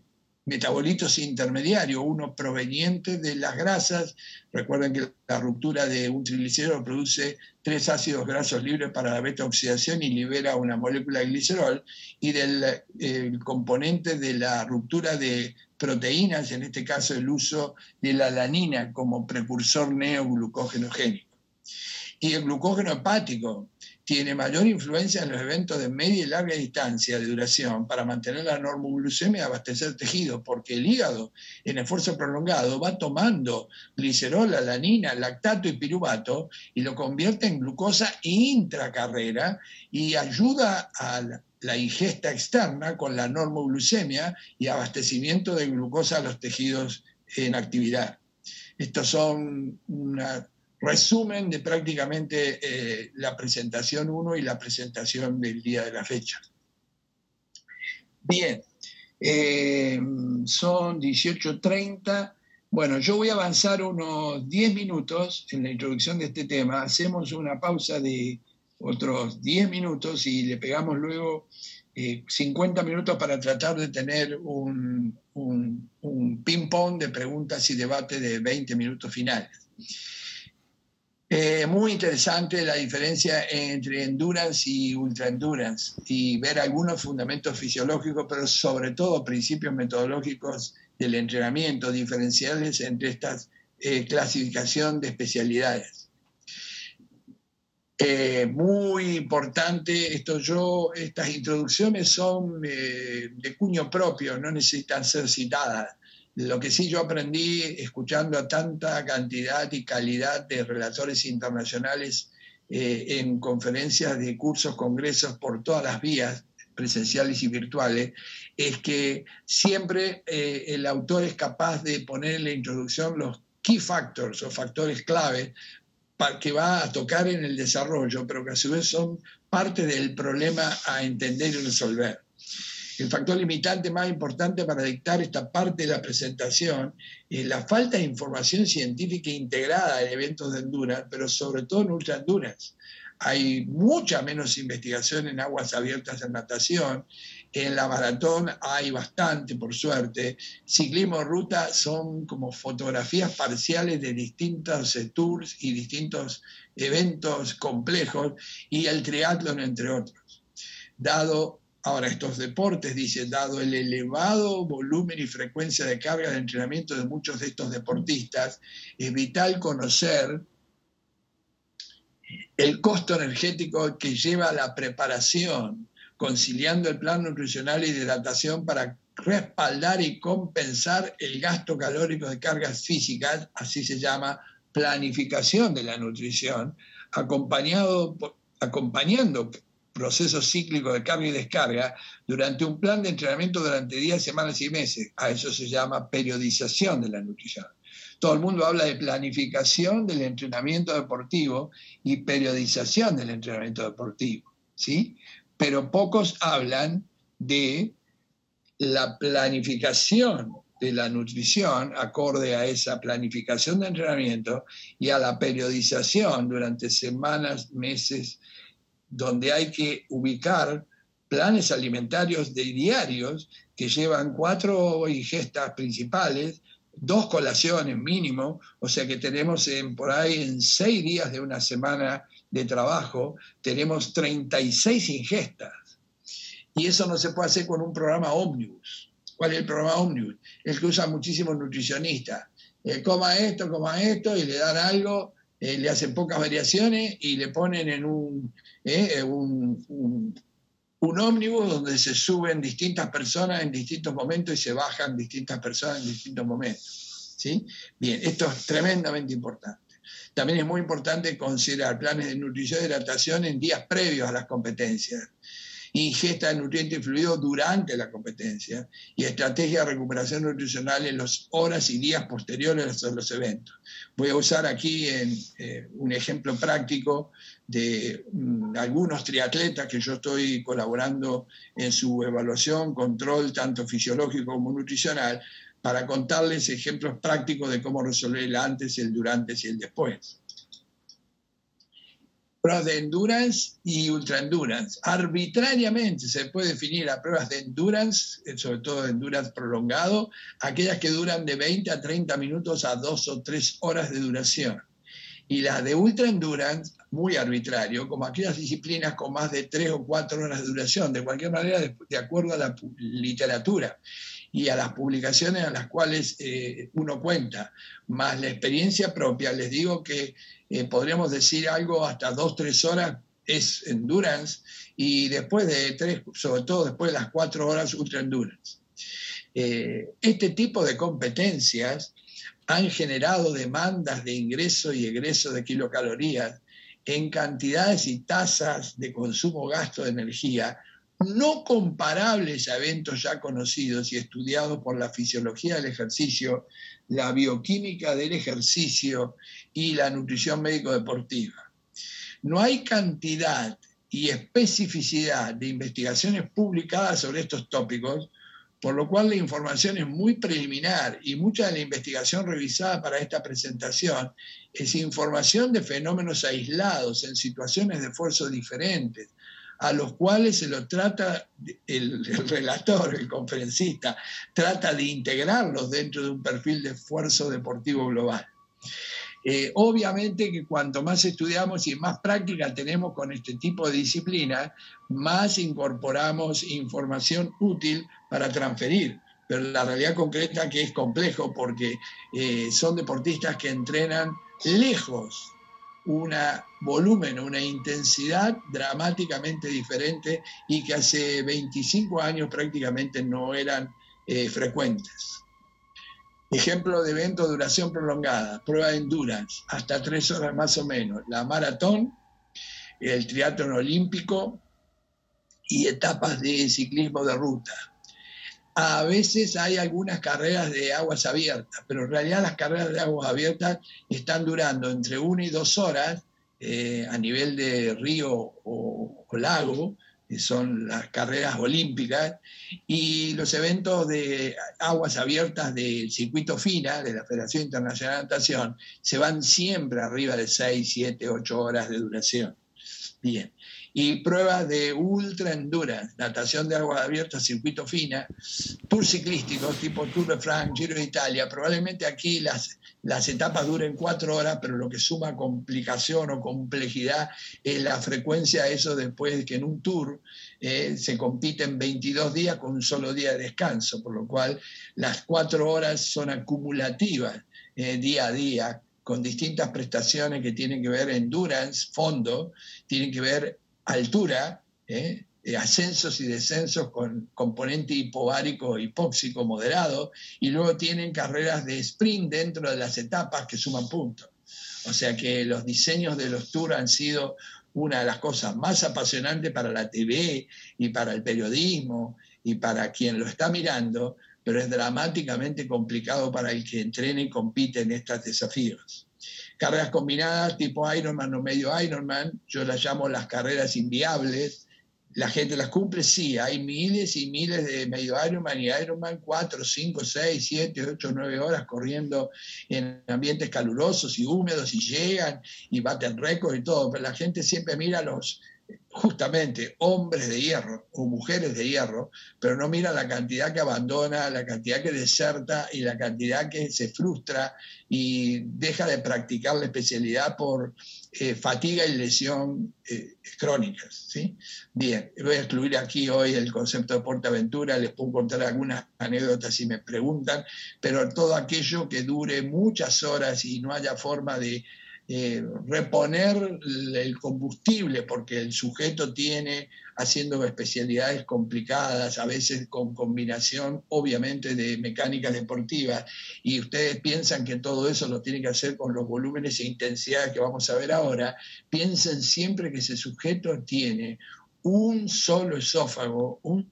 metabolitos intermediarios, uno proveniente de las grasas. Recuerden que la ruptura de un triglicérido produce 3 ácidos grasos libres para la beta-oxidación y libera una molécula de glicerol, y del componente de la ruptura de proteínas, en este caso el uso de la alanina como precursor neoglucógenogénico. Y el glucógeno hepático tiene mayor influencia en los eventos de media y larga distancia de duración para mantener la normoglucemia y abastecer tejidos, porque el hígado en esfuerzo prolongado va tomando glicerol, alanina, lactato y piruvato y lo convierte en glucosa intracarrera y ayuda a la ingesta externa con la normoglucemia y abastecimiento de glucosa a los tejidos en actividad. Estos son una resumen de prácticamente la presentación 1 y la presentación del día de la fecha. Bien, son 18:30. Bueno, yo voy a avanzar unos 10 minutos en la introducción de este tema. Hacemos una pausa de otros 10 minutos y le pegamos luego 50 minutos para tratar de tener un ping-pong de preguntas y debate de 20 minutos finales. Muy interesante la diferencia entre endurance y ultra endurance y ver algunos fundamentos fisiológicos, pero sobre todo principios metodológicos del entrenamiento, diferenciales entre estas clasificación de especialidades. Muy importante, estas introducciones son de cuño propio, no necesitan ser citadas. Lo que sí yo aprendí escuchando a tanta cantidad y calidad de relatores internacionales en conferencias de cursos, congresos por todas las vías, presenciales y virtuales, es que siempre el autor es capaz de poner en la introducción los key factors o factores clave que va a tocar en el desarrollo, pero que a su vez son parte del problema a entender y resolver. El factor limitante más importante para dictar esta parte de la presentación es la falta de información científica integrada en eventos de endurance, pero sobre todo en ultra endurance. Hay mucha menos investigación en aguas abiertas en natación. En la maratón hay bastante, por suerte. Ciclismo en ruta son como fotografías parciales de distintos tours y distintos eventos complejos, y el triatlón, entre otros. Ahora, estos deportes, dice, dado el elevado volumen y frecuencia de carga de entrenamiento de muchos de estos deportistas, es vital conocer el costo energético que lleva la preparación, conciliando el plan nutricional y de hidratación para respaldar y compensar el gasto calórico de cargas físicas, así se llama planificación de la nutrición, acompañando procesos cíclicos de carga y descarga durante un plan de entrenamiento durante días, semanas y meses. A eso se llama periodización de la nutrición. Todo el mundo habla de planificación del entrenamiento deportivo y periodización del entrenamiento deportivo, ¿sí? Pero pocos hablan de la planificación de la nutrición acorde a esa planificación de entrenamiento y a la periodización durante semanas, meses, donde hay que ubicar planes alimentarios diarios que llevan 4 ingestas principales, 2 colaciones mínimo, o sea que tenemos por ahí en 6 días de una semana de trabajo, tenemos 36 ingestas. Y eso no se puede hacer con un programa ómnibus. ¿Cuál es el programa ómnibus? El que usan muchísimos nutricionistas. Coma esto, y le dan algo, le hacen pocas variaciones y le ponen en un ómnibus donde se suben distintas personas en distintos momentos y se bajan distintas personas en distintos momentos, ¿sí? Bien, esto es tremendamente importante. También es muy importante considerar planes de nutrición y hidratación en días previos a las competencias, ingesta de nutrientes y fluidos durante la competencia y estrategia de recuperación nutricional en las horas y días posteriores a los eventos. Voy a usar aquí un ejemplo práctico de algunos triatletas que yo estoy colaborando en su evaluación, control, tanto fisiológico como nutricional, para contarles ejemplos prácticos de cómo resolver el antes, el durante y el después. Pruebas de endurance y ultra endurance. Arbitrariamente se puede definir a pruebas de endurance, sobre todo de endurance prolongado, aquellas que duran de 20 a 30 minutos a 2 o 3 horas de duración. Y las de ultra endurance, muy arbitrario, como aquellas disciplinas con más de 3 o 4 horas de duración, de cualquier manera, de acuerdo a la literatura y a las publicaciones a las cuales uno cuenta, más la experiencia propia, les digo que podríamos decir algo hasta 2 o 3 horas es endurance, y después de 3, sobre todo después de las 4 horas, ultra endurance. Este tipo de competencias han generado demandas de ingreso y egreso de kilocalorías en cantidades y tasas de consumo-gasto de energía no comparables a eventos ya conocidos y estudiados por la fisiología del ejercicio, la bioquímica del ejercicio y la nutrición médico-deportiva. No hay cantidad y especificidad de investigaciones publicadas sobre estos tópicos, por lo cual la información es muy preliminar y mucha de la investigación revisada para esta presentación es información de fenómenos aislados en situaciones de esfuerzo diferentes, a los cuales se lo trata, el relator, el conferencista, trata de integrarlos dentro de un perfil de esfuerzo deportivo global. Obviamente que cuanto más estudiamos y más práctica tenemos con este tipo de disciplina, más incorporamos información útil para transferir. Pero la realidad concreta es que es complejo porque son deportistas que entrenan lejos un volumen, una intensidad dramáticamente diferente y que hace 25 años prácticamente no eran frecuentes. Ejemplo de evento de duración prolongada, prueba de endurance, hasta 3 horas más o menos, la maratón, el triatlón olímpico y etapas de ciclismo de ruta. A veces hay algunas carreras de aguas abiertas, pero en realidad las carreras de aguas abiertas están durando entre 1 y 2 horas a nivel de río o lago, que son las carreras olímpicas, y los eventos de aguas abiertas del circuito FINA, de la Federación Internacional de Natación, se van siempre arriba de 6, 7, 8 horas de duración. Bien. Y pruebas de ultra endurance, natación de aguas abiertas, circuito FINA, tour ciclísticos tipo Tour de France, Giro de Italia. Probablemente aquí las etapas duren 4 horas, pero lo que suma complicación o complejidad es la frecuencia de eso después de que en un tour se compite en 22 días con un solo día de descanso, por lo cual las 4 horas son acumulativas día a día, con distintas prestaciones que tienen que ver endurance, fondo, tienen que ver altura, ascensos y descensos con componente hipovárico hipóxico moderado, y luego tienen carreras de sprint dentro de las etapas que suman puntos. O sea que los diseños de los tours han sido una de las cosas más apasionantes para la TV y para el periodismo y para quien lo está mirando, pero es dramáticamente complicado para el que entrena y compite en estos desafíos. Carreras combinadas tipo Ironman o medio Ironman, yo las llamo las carreras inviables. ¿La gente las cumple? Sí, hay miles y miles de medio Ironman y Ironman, 4, 5, 6, 7, 8, 9 horas corriendo en ambientes calurosos y húmedos y llegan y baten récords y todo, pero la gente siempre mira a los justamente hombres de hierro o mujeres de hierro, pero no mira la cantidad que abandona, la cantidad que deserta y la cantidad que se frustra y deja de practicar la especialidad por fatiga y lesión crónicas, ¿sí? Bien, voy a excluir aquí hoy el concepto de PortAventura, les puedo contar algunas anécdotas si me preguntan, pero todo aquello que dure muchas horas y no haya forma de reponer el combustible, porque el sujeto tiene, haciendo especialidades complicadas, a veces con combinación obviamente de mecánicas deportivas, y ustedes piensan que todo eso lo tienen que hacer con los volúmenes e intensidades que vamos a ver ahora, piensen siempre que ese sujeto tiene un solo esófago, un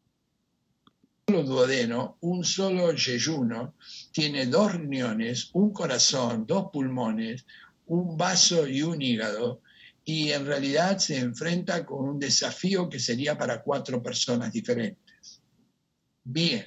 solo duodeno, un solo yeyuno, tiene 2 riñones, un corazón, 2 pulmones, un vaso y un hígado, y en realidad se enfrenta con un desafío que sería para 4 personas diferentes. Bien,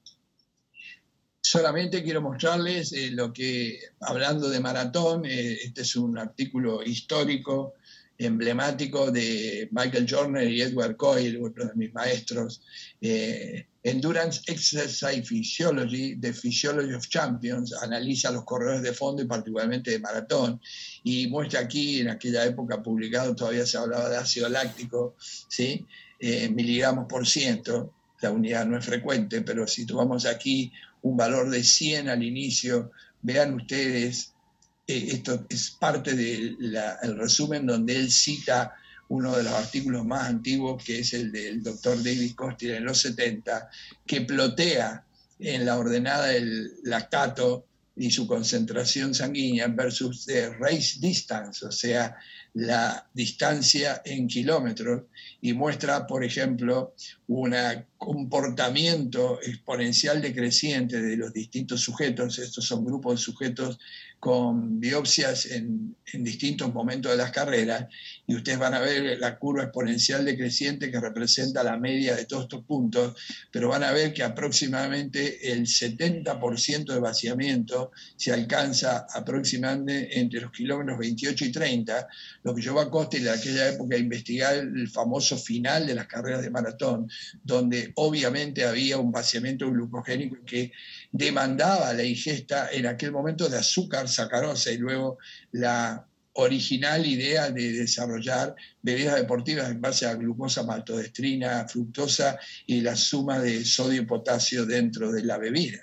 solamente quiero mostrarles lo que, hablando de maratón, este es un artículo histórico emblemático de Michael Jordan y Edward Coyle, otro de mis maestros, Endurance Exercise Physiology, The Physiology of Champions, analiza los corredores de fondo y particularmente de maratón, y muestra aquí, en aquella época publicado, todavía se hablaba de ácido láctico, ¿sí? Miligramos por ciento, la unidad no es frecuente, pero si tomamos aquí un valor de 100 al inicio, vean ustedes, esto es parte del resumen donde él cita uno de los artículos más antiguos, que es el del doctor David Costier en los 70, que plotea en la ordenada del lactato y su concentración sanguínea versus race distance, o sea, la distancia en kilómetros, y muestra, por ejemplo, un comportamiento exponencial decreciente de los distintos sujetos. Estos son grupos de sujetos con biopsias en distintos momentos de las carreras, y ustedes van a ver la curva exponencial decreciente que representa la media de todos estos puntos, pero van a ver que aproximadamente el 70% de vaciamiento se alcanza aproximadamente entre los kilómetros 28 y 30, lo que llevó a Costa en aquella época a investigar el famoso final de las carreras de maratón, donde obviamente había un vaciamiento glucogénico que demandaba la ingesta en aquel momento de azúcar, sacarosa, y luego la original idea de desarrollar bebidas deportivas en base a glucosa, maltodextrina, fructosa y la suma de sodio y potasio dentro de la bebida.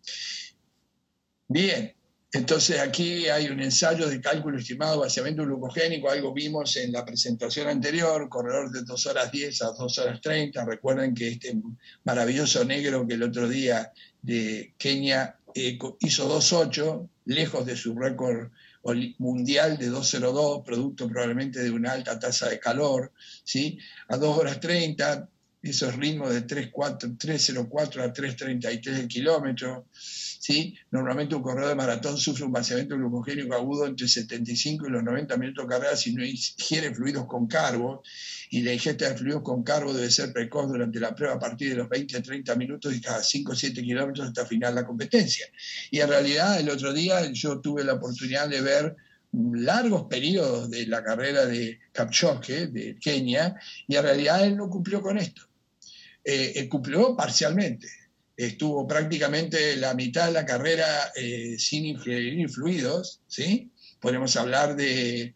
Bien, entonces aquí hay un ensayo de cálculo estimado de vaciamiento glucogénico, algo vimos en la presentación anterior, corredor de 2 horas 10 a 2 horas 30. Recuerden que este maravilloso negro que el otro día de Kenia hizo 2.8, lejos de su récord mundial de 2.02, producto probablemente de una alta tasa de calor, ¿sí? A 2 horas 30, esos ritmos de 3.04 a 3.33 el kilómetro, ¿sí? Normalmente un corredor de maratón sufre un vaciamiento glucogénico agudo entre 75 y los 90 minutos de carrera si no ingiere fluidos con carbo, y la ingesta de fluidos con carbo debe ser precoz durante la prueba a partir de los 20 a 30 minutos y cada 5 o 7 kilómetros hasta final la competencia. Y en realidad el otro día yo tuve la oportunidad de ver largos periodos de la carrera de Kipchoge, de Kenia, y en realidad él no cumplió con esto. Cumplió parcialmente. Estuvo prácticamente la mitad de la carrera sin ingerir fluidos, ¿sí? Podemos hablar de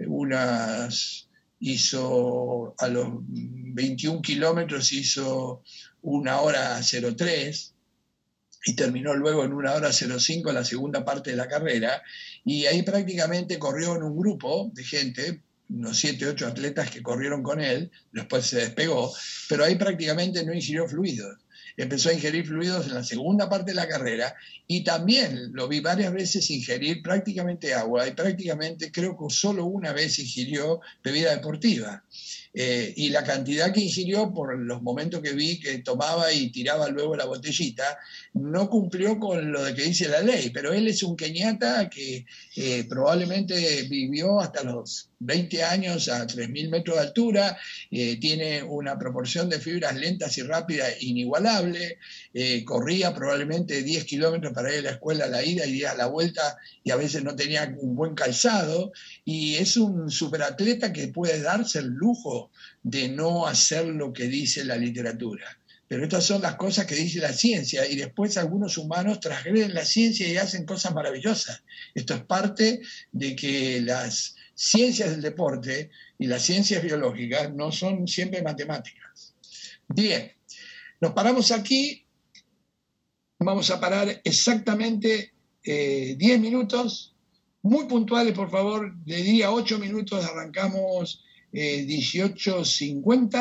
hizo a los 21 kilómetros, hizo 1 hora 03 y terminó luego en 1 hora 05 la segunda parte de la carrera, y ahí prácticamente corrió en un grupo de gente, unos 7, 8 atletas que corrieron con él, después se despegó, pero ahí prácticamente no ingirió fluidos. Empezó a ingerir fluidos en la segunda parte de la carrera, y también lo vi varias veces ingerir prácticamente agua, y prácticamente creo que solo una vez ingirió bebida deportiva. Y la cantidad que ingirió, por los momentos que vi que tomaba y tiraba luego la botellita, no cumplió con lo de que dice la ley, pero él es un kenyata que probablemente vivió hasta los 20 años a 3.000 metros de altura, tiene una proporción de fibras lentas y rápidas inigualable, corría probablemente 10 kilómetros para ir a la escuela a la ida y 10 a la vuelta, y a veces no tenía un buen calzado, y es un superatleta que puede darse el lujo de no hacer lo que dice la literatura. Pero estas son las cosas que dice la ciencia, y después algunos humanos transgreden la ciencia y hacen cosas maravillosas. Esto es parte de que las ciencias del deporte y las ciencias biológicas no son siempre matemáticas. Bien, nos paramos aquí. Vamos a parar exactamente 10 minutos, muy puntuales, por favor. De día 8 minutos, arrancamos 18:50.